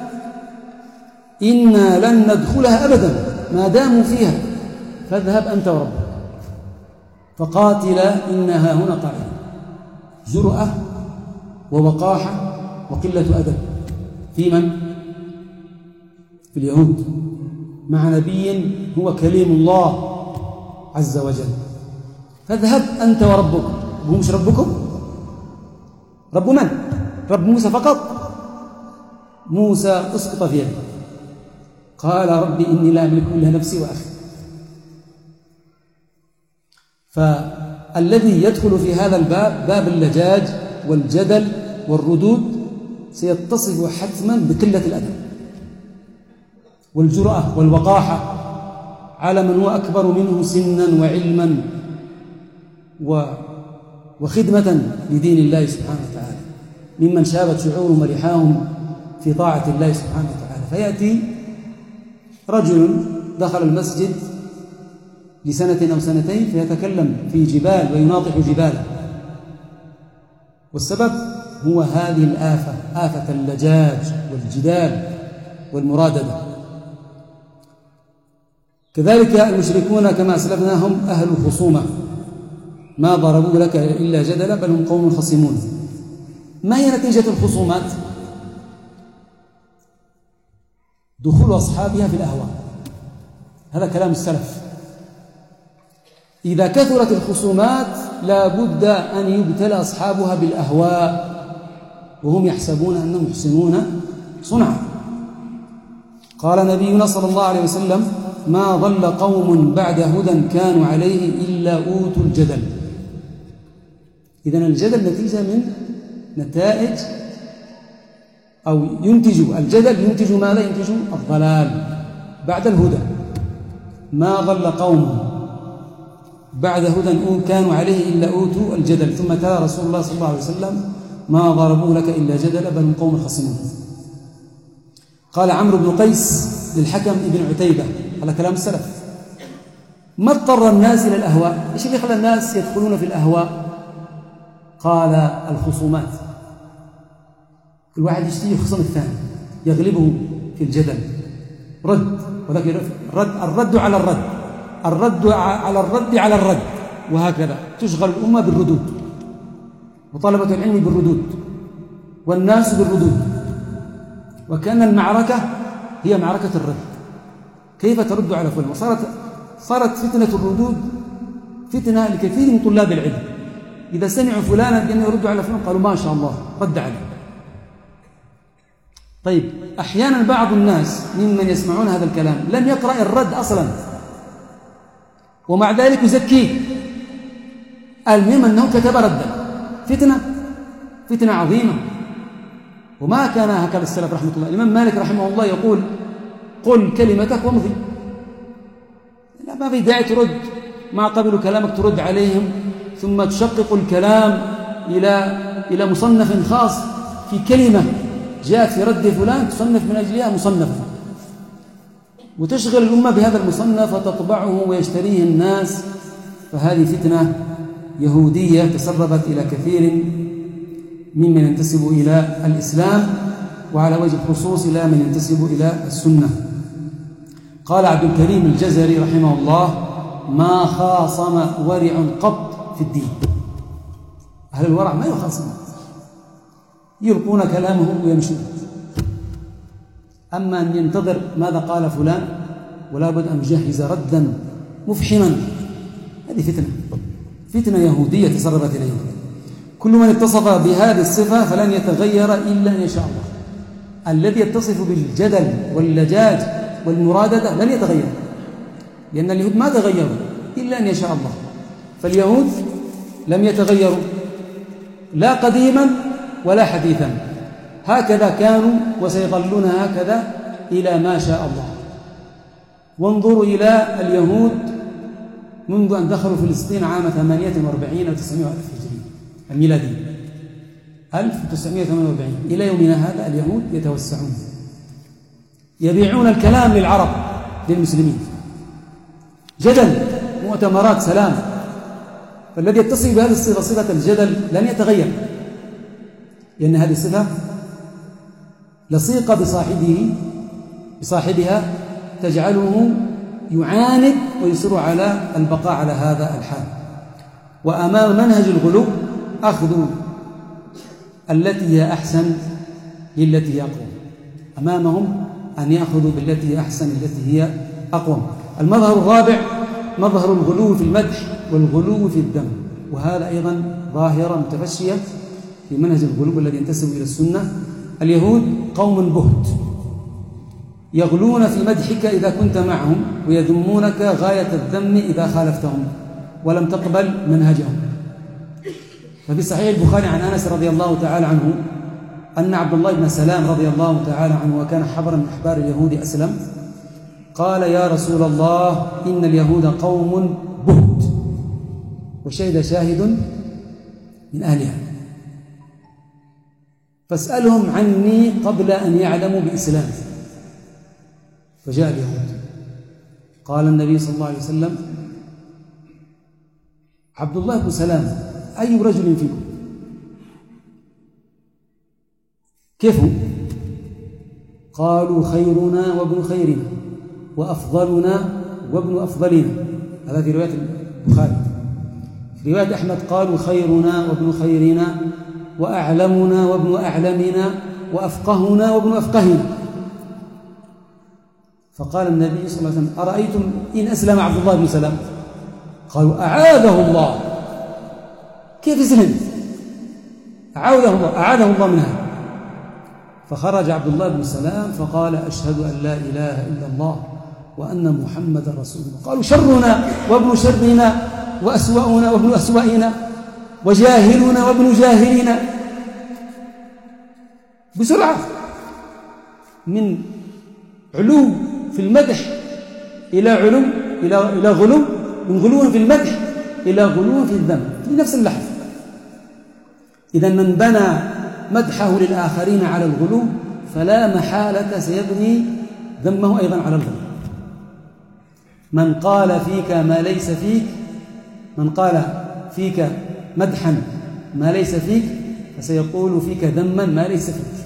إنا لن ندخلها أبدا ما داموا فيها، فاذهب أنت وربك فقاتلا إنها هنا قاعدة. جرأة ووقاحة وقلة أدب في من؟ في اليهود، مع نبي هو كليم الله عز وجل. فاذهب أنت وربك. هو مش ربكم؟ رب من؟ رب موسى فقط؟ موسى اسقط في يده، قال: ربي إني لا أملك إلا نفسي وأخي. فالذي يدخل في هذا الباب، باب اللجاج والجدل والردود، سيتصف حتما بقلة الأدب والجرأة والوقاحة على من هو أكبر منه سنا وعلما وخدمة لدين الله سبحانه وتعالى، ممن شابت شعورهم ورحاهم في طاعة الله سبحانه وتعالى. فيأتي رجل دخل المسجد لسنة أو سنتين فيتكلم في جبال ويناطح جبالا، والسبب هو هذه الآفة، آفة اللجاج والجدال والمراددة. كذلك المشركون كما أسلفنا هم أهل الخصومة، ما ضربوا لك إلا جدلا بل هم قوم خصمون. ما هي نتيجة الخصومات؟ دخول أصحابها في الأهواء. هذا كلام السلف. إذا كثرت الخصومات لا بد أن يبتلى أصحابها بالأهواء وهم يحسبون أنهم يحسنون صنعا. قال نبينا صلى الله عليه وسلم: ما ضل قوم بعد هدى كانوا عليه إلا أوتوا الجدل. إذن الجدل نتيجة من نتائج، أو ينتج الجدل ينتج ماذا؟ ينتج الضلال بعد الهدى. ما ضل قوم بعد هدى كانوا عليه إلا أوتوا الجدل. ثم تلا رسول الله صلى الله عليه وسلم ما ضربوا لك إلا جدلا بل هم قوم خصمون. قال عمرو بن قيس للحكم ابن عتيبة على كلام السلف: ما اضطر الناس إلى الأهواء؟ إيش اللي خلى الناس يدخلون في الأهواء؟ قال: الخصومات. كل واحد يشتري خصم الثاني يغلبه في الجدل، رد وذاك الرد الرد على الرد الرد على الرد على الرد، وهكذا تشغل الأمة بالردود، وطلبة العلم بالردود، والناس بالردود، وكأن المعركة هي معركة الرد. كيف ترد على فلان؟ وصارت صارت فتنة الردود فتنة لكثير من طلاب العلم. إذا سمعوا فلانا بأنه يرد على فلان قالوا ما شاء الله رد عليه. طيب، أحيانا بعض الناس ممن يسمعون هذا الكلام لم يقرأ الرد أصلا، ومع ذلك يزكيه. المهم أنه كتب ردا. فتنة فتنة عظيمة. وما كان هكذا السلف رحمة الله. الإمام مالك رحمه الله يقول: قل كلمتك وامضي. لا، ما في داعي ترد، ما قبلوا كلامك ترد عليهم ثم تشقق الكلام إلى إلى مصنف خاص في كلمة جاءت في رد فلان تصنف من أجلها مصنفا، وتشغل الأمة بهذا المصنف وتطبعه ويشتريه الناس. فهذه فتنة يهودية تسربت إلى كثير ممن ينتسب إلى الإسلام، وعلى وجه الخصوص إلى من ينتسب إلى السنة. قال عبد الكريم الجزري رحمه الله: ما خاصم ورع قط في الدين. أهل الورع ما يخاصمون، يلقون كلامهم ويمشون. أما أن ينتظر ماذا قال فلان ولا بد أن يجهز ردا مفحما، هذه فتنة فتنة يهودية تسربت إليه. كل من اتصف بهذه الصفة فلن يتغير إلا أن يشاء الله. الذي يتصف بالجدل واللجاج والمراددة لن يتغير، لأن اليهود ما تغيروا إلا أن يشاء الله. فاليهود لم يتغيروا لا قديما ولا حديثا، هكذا كانوا وسيظلون هكذا إلى ما شاء الله. وانظروا إلى اليهود منذ أن دخلوا فلسطين عام ثمانية وأربعين وتسعمائة ألف هجري الميلادي ألف وتسعمائة وثمانية وأربعين إلى يومنا هذا اليهود يتوسعون، يبيعون الكلام للعرب للمسلمين، جدل، مؤتمرات، سلام. فالذي يتصل بهذه الصفة صفة الجدل لن يتغير، لأن هذه الصفة لصيقة بصاحبه بصاحبها تجعله يعاند ويصر على البقاء على هذا الحال. وأمام منهج الغلو أخذ التي هي أحسن للتي هي أقوم. أمامهم أن يأخذوا بالتي هي أحسن التي هي أقوم. المظهر الرابع مظهر الغلو في المدح والغلو في الذم، وهذا أيضا ظاهرة متفشية في منهج الغلو الذي ينتسب إلى السنة. اليهود قوم بهت، يغلون في مدحك إذا كنت معهم ويذمونك غاية الذم إذا خالفتهم ولم تقبل منهجهم. ففي صحيح البخاري عن أنس رضي الله تعالى عنه أن عبد الله بن سلام رضي الله تعالى عنه وكان حبرا من أحبار اليهود أسلم قال: يا رسول الله، إن اليهود قوم بهت. وشهد شاهد من أهلها، فاسألهم عني قبل أن يعلموا بإسلام. فجاء اليهود، قال النبي صلى الله عليه وسلم: عبد الله بن سلام أي رجل فيكم؟ كيف؟ قالوا: خيرنا وابن خيرنا وأفضلنا وابن أفضلنا. هذا في رواية البخاري. في رواية أحمد قالوا: خيرنا وابن خيرنا وأعلمنا وابن أعلمنا وأفقهنا وابن أفقهنا. فقال النبي صلى الله عليه وسلم: أرأيتم إن أسلم عبد الله بن سلام؟ قالوا: أعاذه الله. كيف يسلم؟ أعاذه الله أعاذه الله منها. فخرج عبد الله بن سلام فقال: أشهد أن لا إله إلا الله وأن محمد رسول الله. قالوا: شرنا وابن شرنا وأسوأنا وابن أسوأنا وجاهلنا وابن جاهلنا. بسرعة من علو في المدح إلى علو إلى إلى غلو، من غلو في المدح إلى غلو في الذم في نفس اللحظة. إذا من بنى مدحه للآخرين على الغلو فلا محالة سيبني ذمه أيضا على الغلو. من قال فيك ما ليس فيك من قال فيك مدحا ما ليس فيك فسيقول فيك ذما ما ليس فيك.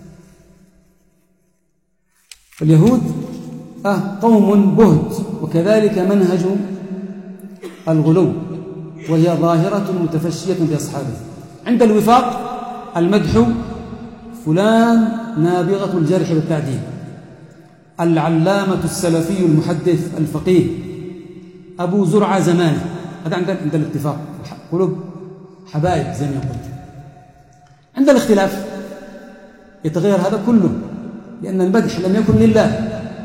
اليهود آه قوم بهت، وكذلك منهج الغلو، وهي ظاهرة متفشية في أصحابه. عند الوفاق المدح فلان نابغة الجرح والتعديل، العلامة السلفي المحدث الفقيه أبو زرعة زمانه، هذا عند عند الاتفاق، قلوب حبائب زي ما يقول. عند الاختلاف يتغير هذا كله، لأن المدح لم يكن لله،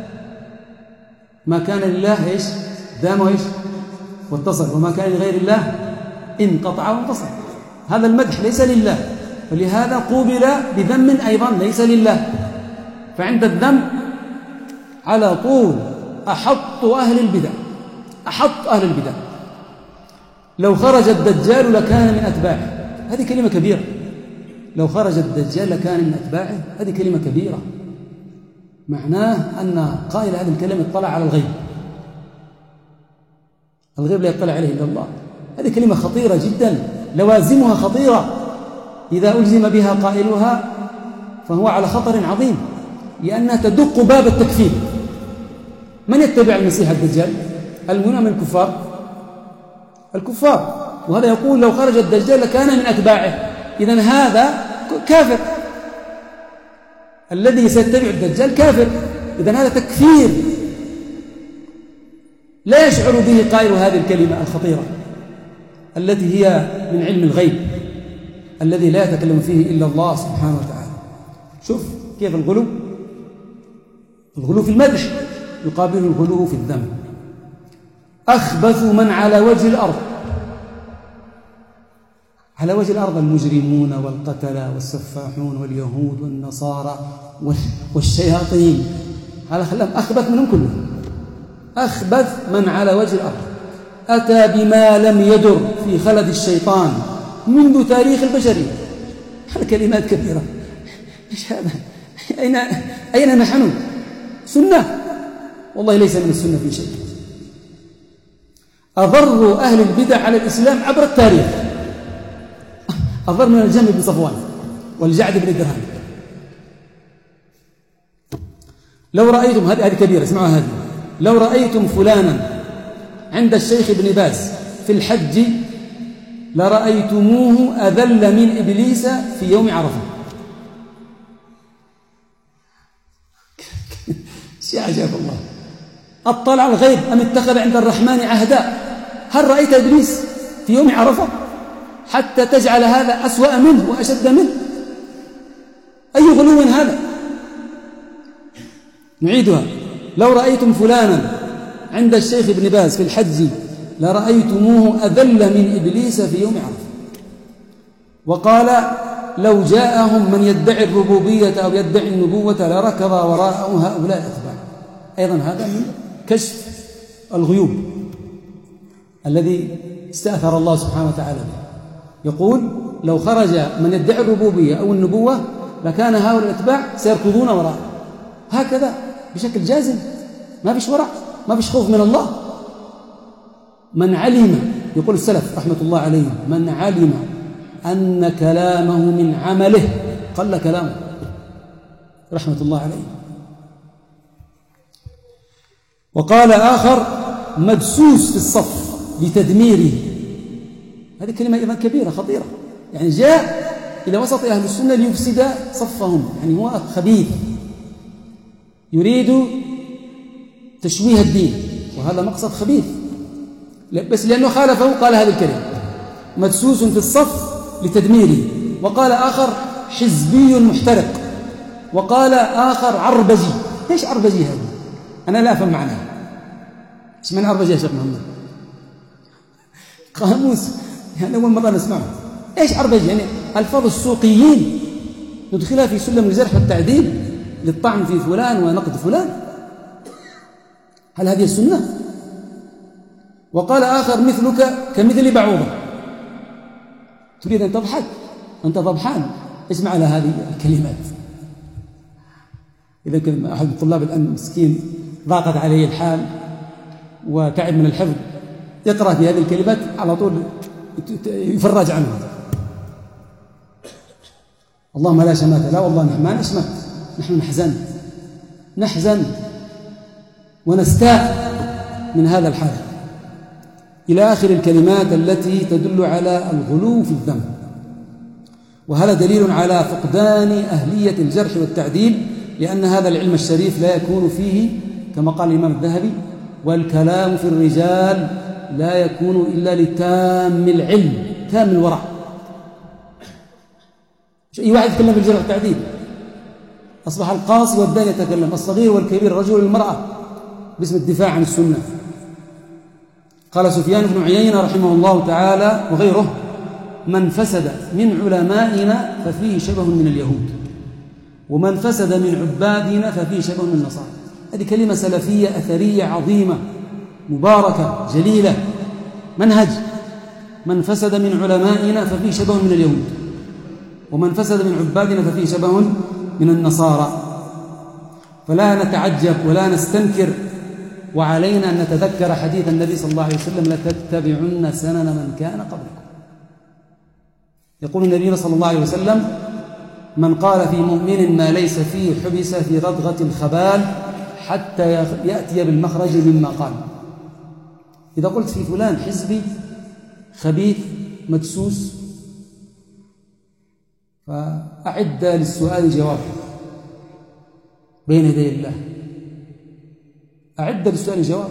ما كان لله ايش دام وايش واتصل، وما كان لغير الله انقطع وانفصل. هذا المدح ليس لله، فلهذا قوبل بذم أيضا ليس لله. فعند الذم على طول أحط أهل البدع، أحط أهل البدع. لو خرج الدجال لكان من أتباعه، هذه كلمة كبيرة. لو خرج الدجال لكان من أتباعه، هذه كلمة كبيرة. معناه أن قائل هذه الكلمة اطلع على الغيب، الغيب لا يطلع عليه إلا الله. هذه كلمة خطيرة جدا، لوازمها خطيرة، إذا ألزم بها قائلها فهو على خطر عظيم، لأنها تدق باب التكفير. من يتبع المسيح الدجال؟ المؤمنون من الكفار، الكفار. وهذا يقول لو خرج الدجال لكان من أتباعه، إذن هذا كافر، الذي سيتبع الدجال كافر، إذن هذا تكفير لا يشعر به قائل هذه الكلمة الخطيرة التي هي من علم الغيب الذي لا يتكلم فيه إلا الله سبحانه وتعالى. شوف كيف الغلو، الغلو في المدح يقابل الغلو في الذم. أخبث من على وجه الأرض، على وجه الأرض المجرمون والقتلة والسفاحون واليهود والنصارى والشياطين، هذا خلاهم أخبث منهم كلهم. أخبث من على وجه الأرض أتى بما لم يدر في خلد الشيطان منذ تاريخ البشرية. هذه كلمات كبيرة، إيش هذا؟ أين أين نحن؟ سنة؟ والله ليس من السنة في شيء. أضر أهل البدع على الإسلام عبر التاريخ، أضر من الجهم بن صفوان والجعد بن درهم. لو رأيتم، هذه كبيرة اسمعوا هذه، لو رأيتم فلانا عند الشيخ ابن باز في الحج لرأيتموه أذل من إبليس في يوم عرفة. شيء عجاب الله. أطلع الغيب أم اتخذ عند الرحمن عهدا؟ هل رأيت إبليس في يوم عرفة حتى تجعل هذا أسوأ منه وأشد منه؟ أي غلو هذا؟ نعيدها. لو رأيتم فلانا عند الشيخ ابن باز في الحج لرأيتموه أذل من إبليس في يوم عرفة. وقال لو جاءهم من يدعي الربوبية أو يدعي النبوة لركض وراءه هؤلاء أتباع. أيضا هذا من كشف الغيوب الذي استأثر الله سبحانه وتعالى به. يقول لو خرج من يدعي الربوبية أو النبوة لكان هؤلاء الأتباع سيركضون وراءه، هكذا بشكل جازم، ما فيش ورع، ما فيش خوف من الله. من علم، يقول السلف رحمة الله عليهم، من علم أن كلامه من عمله قل كلامه رحمة الله عليه. وقال آخر مدسوس في الصف لتدميره. هذه كلمة أيضا كبيرة خطيرة، يعني جاء إلى وسط أهل السنة ليفسد صفهم، يعني هو خبيث يريد تشويه الدين، وهذا مقصد خبيث، بس لأنه خالفه قال هذه الكلمة مدسوس في الصف لتدميره. وقال آخر حزبي محترق، وقال آخر عربجي. ليش عربجي هذه؟ أنا لا أفهم معناها. إيش معنى عربجي يا شيخ محمد؟ قاموس يعني أول مرة نسمعه. إيش عربجي؟ يعني ألفاظ السوقيين ندخلها في سلم الجرح والتعديل للطعن في فلان ونقد فلان. هل هذه السنة؟ وقال آخر مثلك كمثل بعوضة. تريد أن تضحك؟ أنت ضبحان. اسمع على هذه الكلمات. إذا كان أحد الطلاب الآن مسكين ضاقت عليه الحال وتعب من الحفظ، يقرأ في هذه الكلمات على طول يفرج عنه. اللهم لا شماتة. لا والله نحن ما نشمت، نحن نحزن نحزن ونستاء من هذا الحال، إلى آخر الكلمات التي تدل على الغلو في الذنب. وهذا دليل على فقدان أهلية الجرح والتعديل، لأن هذا العلم الشريف لا يكون فيه كما قال الإمام الذهبي: والكلام في الرجال لا يكون إلا لتام العلم تام الورع. أي واحد يتكلم في الجرح والتعديل أصبح القاصي والداني يتكلم، الصغير والكبير، الرجل والمرأة، باسم الدفاع عن السنة. قال سفيان بن عيينة رحمه الله تعالى وغيره: من فسد من علمائنا ففيه شبه من اليهود، ومن فسد من عبادنا ففيه شبه من النصارى. هذه كلمة سلفية أثرية عظيمة مباركة جليلة، منهج. من فسد من علمائنا ففيه شبه من اليهود، ومن فسد من عبادنا ففيه شبه من النصارى. فلا نتعجب ولا نستنكر، وعلينا أن نتذكر حديث النبي صلى الله عليه وسلم: لتتبعن سنن من كان قبلكم. يقول النبي صلى الله عليه وسلم: من قال في مؤمن ما ليس فيه حبس في ردغة الخبال حتى يأتي بالمخرج مما قال. إذا قلت في فلان حزبي خبيث مدسوس، فأعد للسؤال جواب بين يدي الله، أعد للسؤال جواب.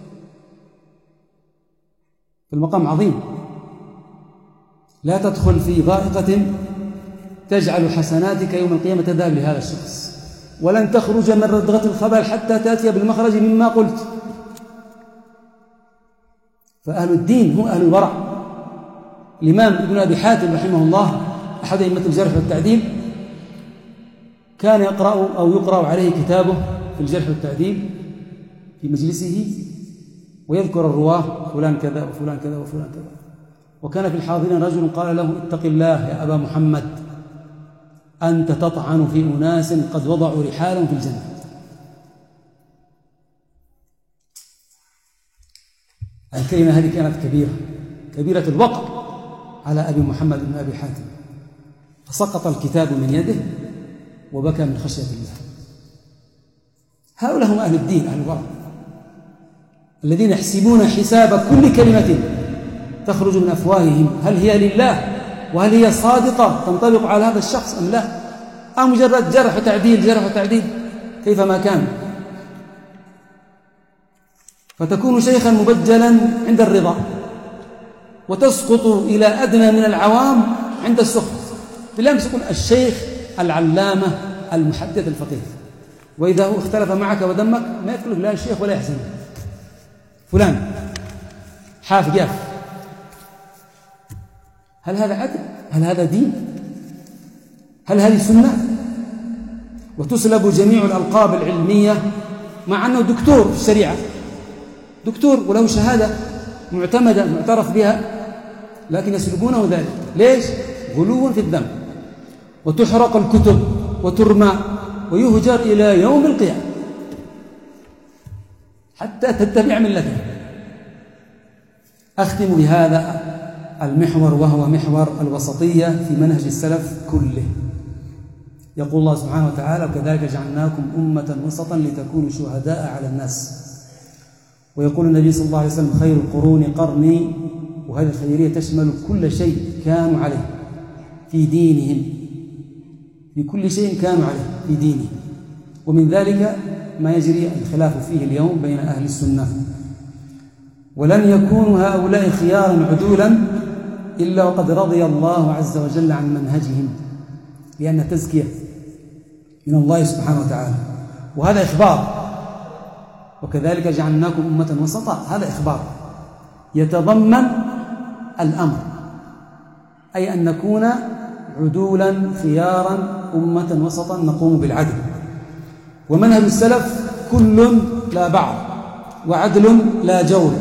المقام عظيم. لا تدخل في ضائقة تجعل حسناتك يوم القيامة تذهب لهذا الشخص، ولن تخرج من ردغة الخبال حتى تأتي بالمخرج مما قلت. فأهل الدين هم أهل الورع. الإمام ابن أبي حاتم رحمه الله أحد أئمة الجرح والتعديل كان يقرأ أو يقرأ عليه كتابه في الجرح والتعديل في مجلسه، ويذكر الرواه: فلان كذا وفلان كذا وفلان كذا. وكان في الحاضرين رجل قال له: اتق الله يا أبا محمد، أنت تطعن في أناس قد وضعوا رحالهم في الجنة. الكلمة هذه كانت كبيرة كبيرة الوقع على أبي محمد بن أبي حاتم، فسقط الكتاب من يده وبكى من خشية الله. هؤلاء هم أهل الدين، أهل الورع، الذين يحسبون حساب كل كلمة تخرج من أفواههم هل هي لله، وهل هي صادقة تنطبق على هذا الشخص أم لا، أو مجرد جرح وتعديل جرح وتعديل كيفما كان. فتكون شيخا مبجلا عند الرضا، وتسقط إلى أدنى من العوام عند السخط. بالله يكون الشيخ العلامة المحدث الفقيه، وإذا هو اختلف معك ودمك ما يقول لا الشيخ ولا يحزن فلان حاف جاف. هل هذا عدل؟ هل هذا دين؟ هل هذه سنة؟ وتسلب جميع الألقاب العلمية، مع أنه دكتور في الشريعة، دكتور وله شهادة معتمدة معترف بها، لكن يسلبونه ذلك. ليش؟ غلو في الذنب. وتحرق الكتب وترمى ويهجر إلى يوم القيامة حتى تتبع ملته. أختم بهذا المحور، وهو محور الوسطية في منهج السلف كله. يقول الله سبحانه وتعالى: وكذلك جعلناكم أمة وسطا لتكونوا شهداء على الناس. ويقول النبي صلى الله عليه وسلم: خير القرون قرني. وهذه الخيرية تشمل كل شيء كانوا عليه في دينهم، في كل شيء كانوا عليه في دينهم، ومن ذلك ما يجري الخلاف فيه اليوم بين أهل السنة. ولن يكونوا هؤلاء خيارا عدولا إلا وقد رضي الله عز وجل عن منهجهم، لأن تزكية من الله سبحانه وتعالى، وهذا إخبار. وكذلك جعلناكم أمة وسطا، هذا إخبار يتضمن الأمر، أي أن نكون عدولا خيارا أمة وسطا نقوم بالعدل. ومنهج السلف كل لا بعض، وعدل لا جور،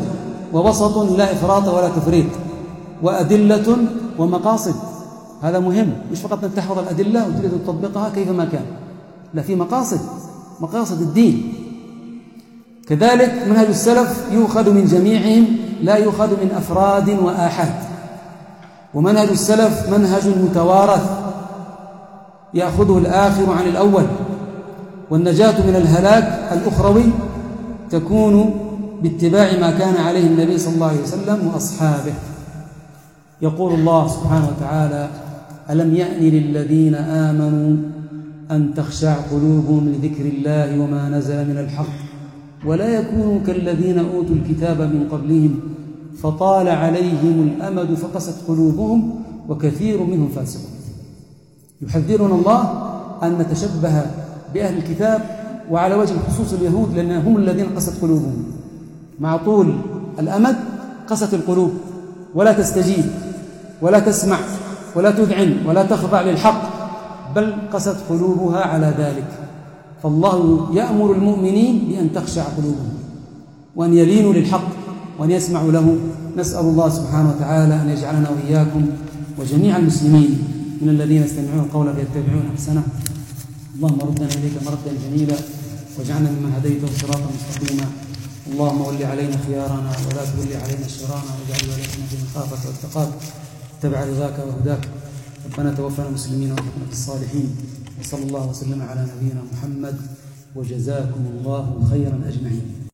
ووسط لا إفراط ولا تفريط، وأدلة ومقاصد. هذا مهم، مش فقط أن تحفظ الأدلة وتريد أن تطبقها كيفما كان، لا، في مقاصد، مقاصد الدين. كذلك منهج السلف يؤخذ من جميعهم لا يؤخذ من أفراد وآحاد، ومنهج السلف منهج متوارث يأخذه الآخر عن الأول، والنجاة من الهلاك الأخروي تكون باتباع ما كان عليه النبي صلى الله عليه وسلم وأصحابه. يقول الله سبحانه وتعالى: ألم يأن للذين آمنوا أن تخشع قلوبهم لذكر الله وما نزل من الحق ولا يكونوا كالذين أوتوا الكتاب من قبلهم فطال عليهم الأمد فقست قلوبهم وكثير منهم فاسقون. يحذرنا الله أن نتشبه بأهل الكتاب، وعلى وجه الخصوص اليهود، لأنهم هم الذين قست قلوبهم. مع طول الأمد قست القلوب، ولا تستجيب ولا تسمع ولا تذعن ولا تخضع للحق، بل قست قلوبها على ذلك. فالله يأمر المؤمنين بأن تخشع قلوبهم وأن يلينوا للحق وأن يسمعوا له. نسأل الله سبحانه وتعالى أن يجعلنا وإياكم وجميع المسلمين من الذين يستمعون القول فيتبعون أحسنه. اللهم ردنا إليك مردا جميلا واجعلنا ممن هديته صراطا مستقيما. اللهم ول علينا خيارنا ولا تول علينا شرارنا، واجعل ولايتنا في من خافك واتقاك اتبع رضاك وهداك. ربنا توفنا مسلمين والحقنا بالصالحين، وصلى الله وسلم على نبينا محمد، وجزاكم الله خيرا أجمعين.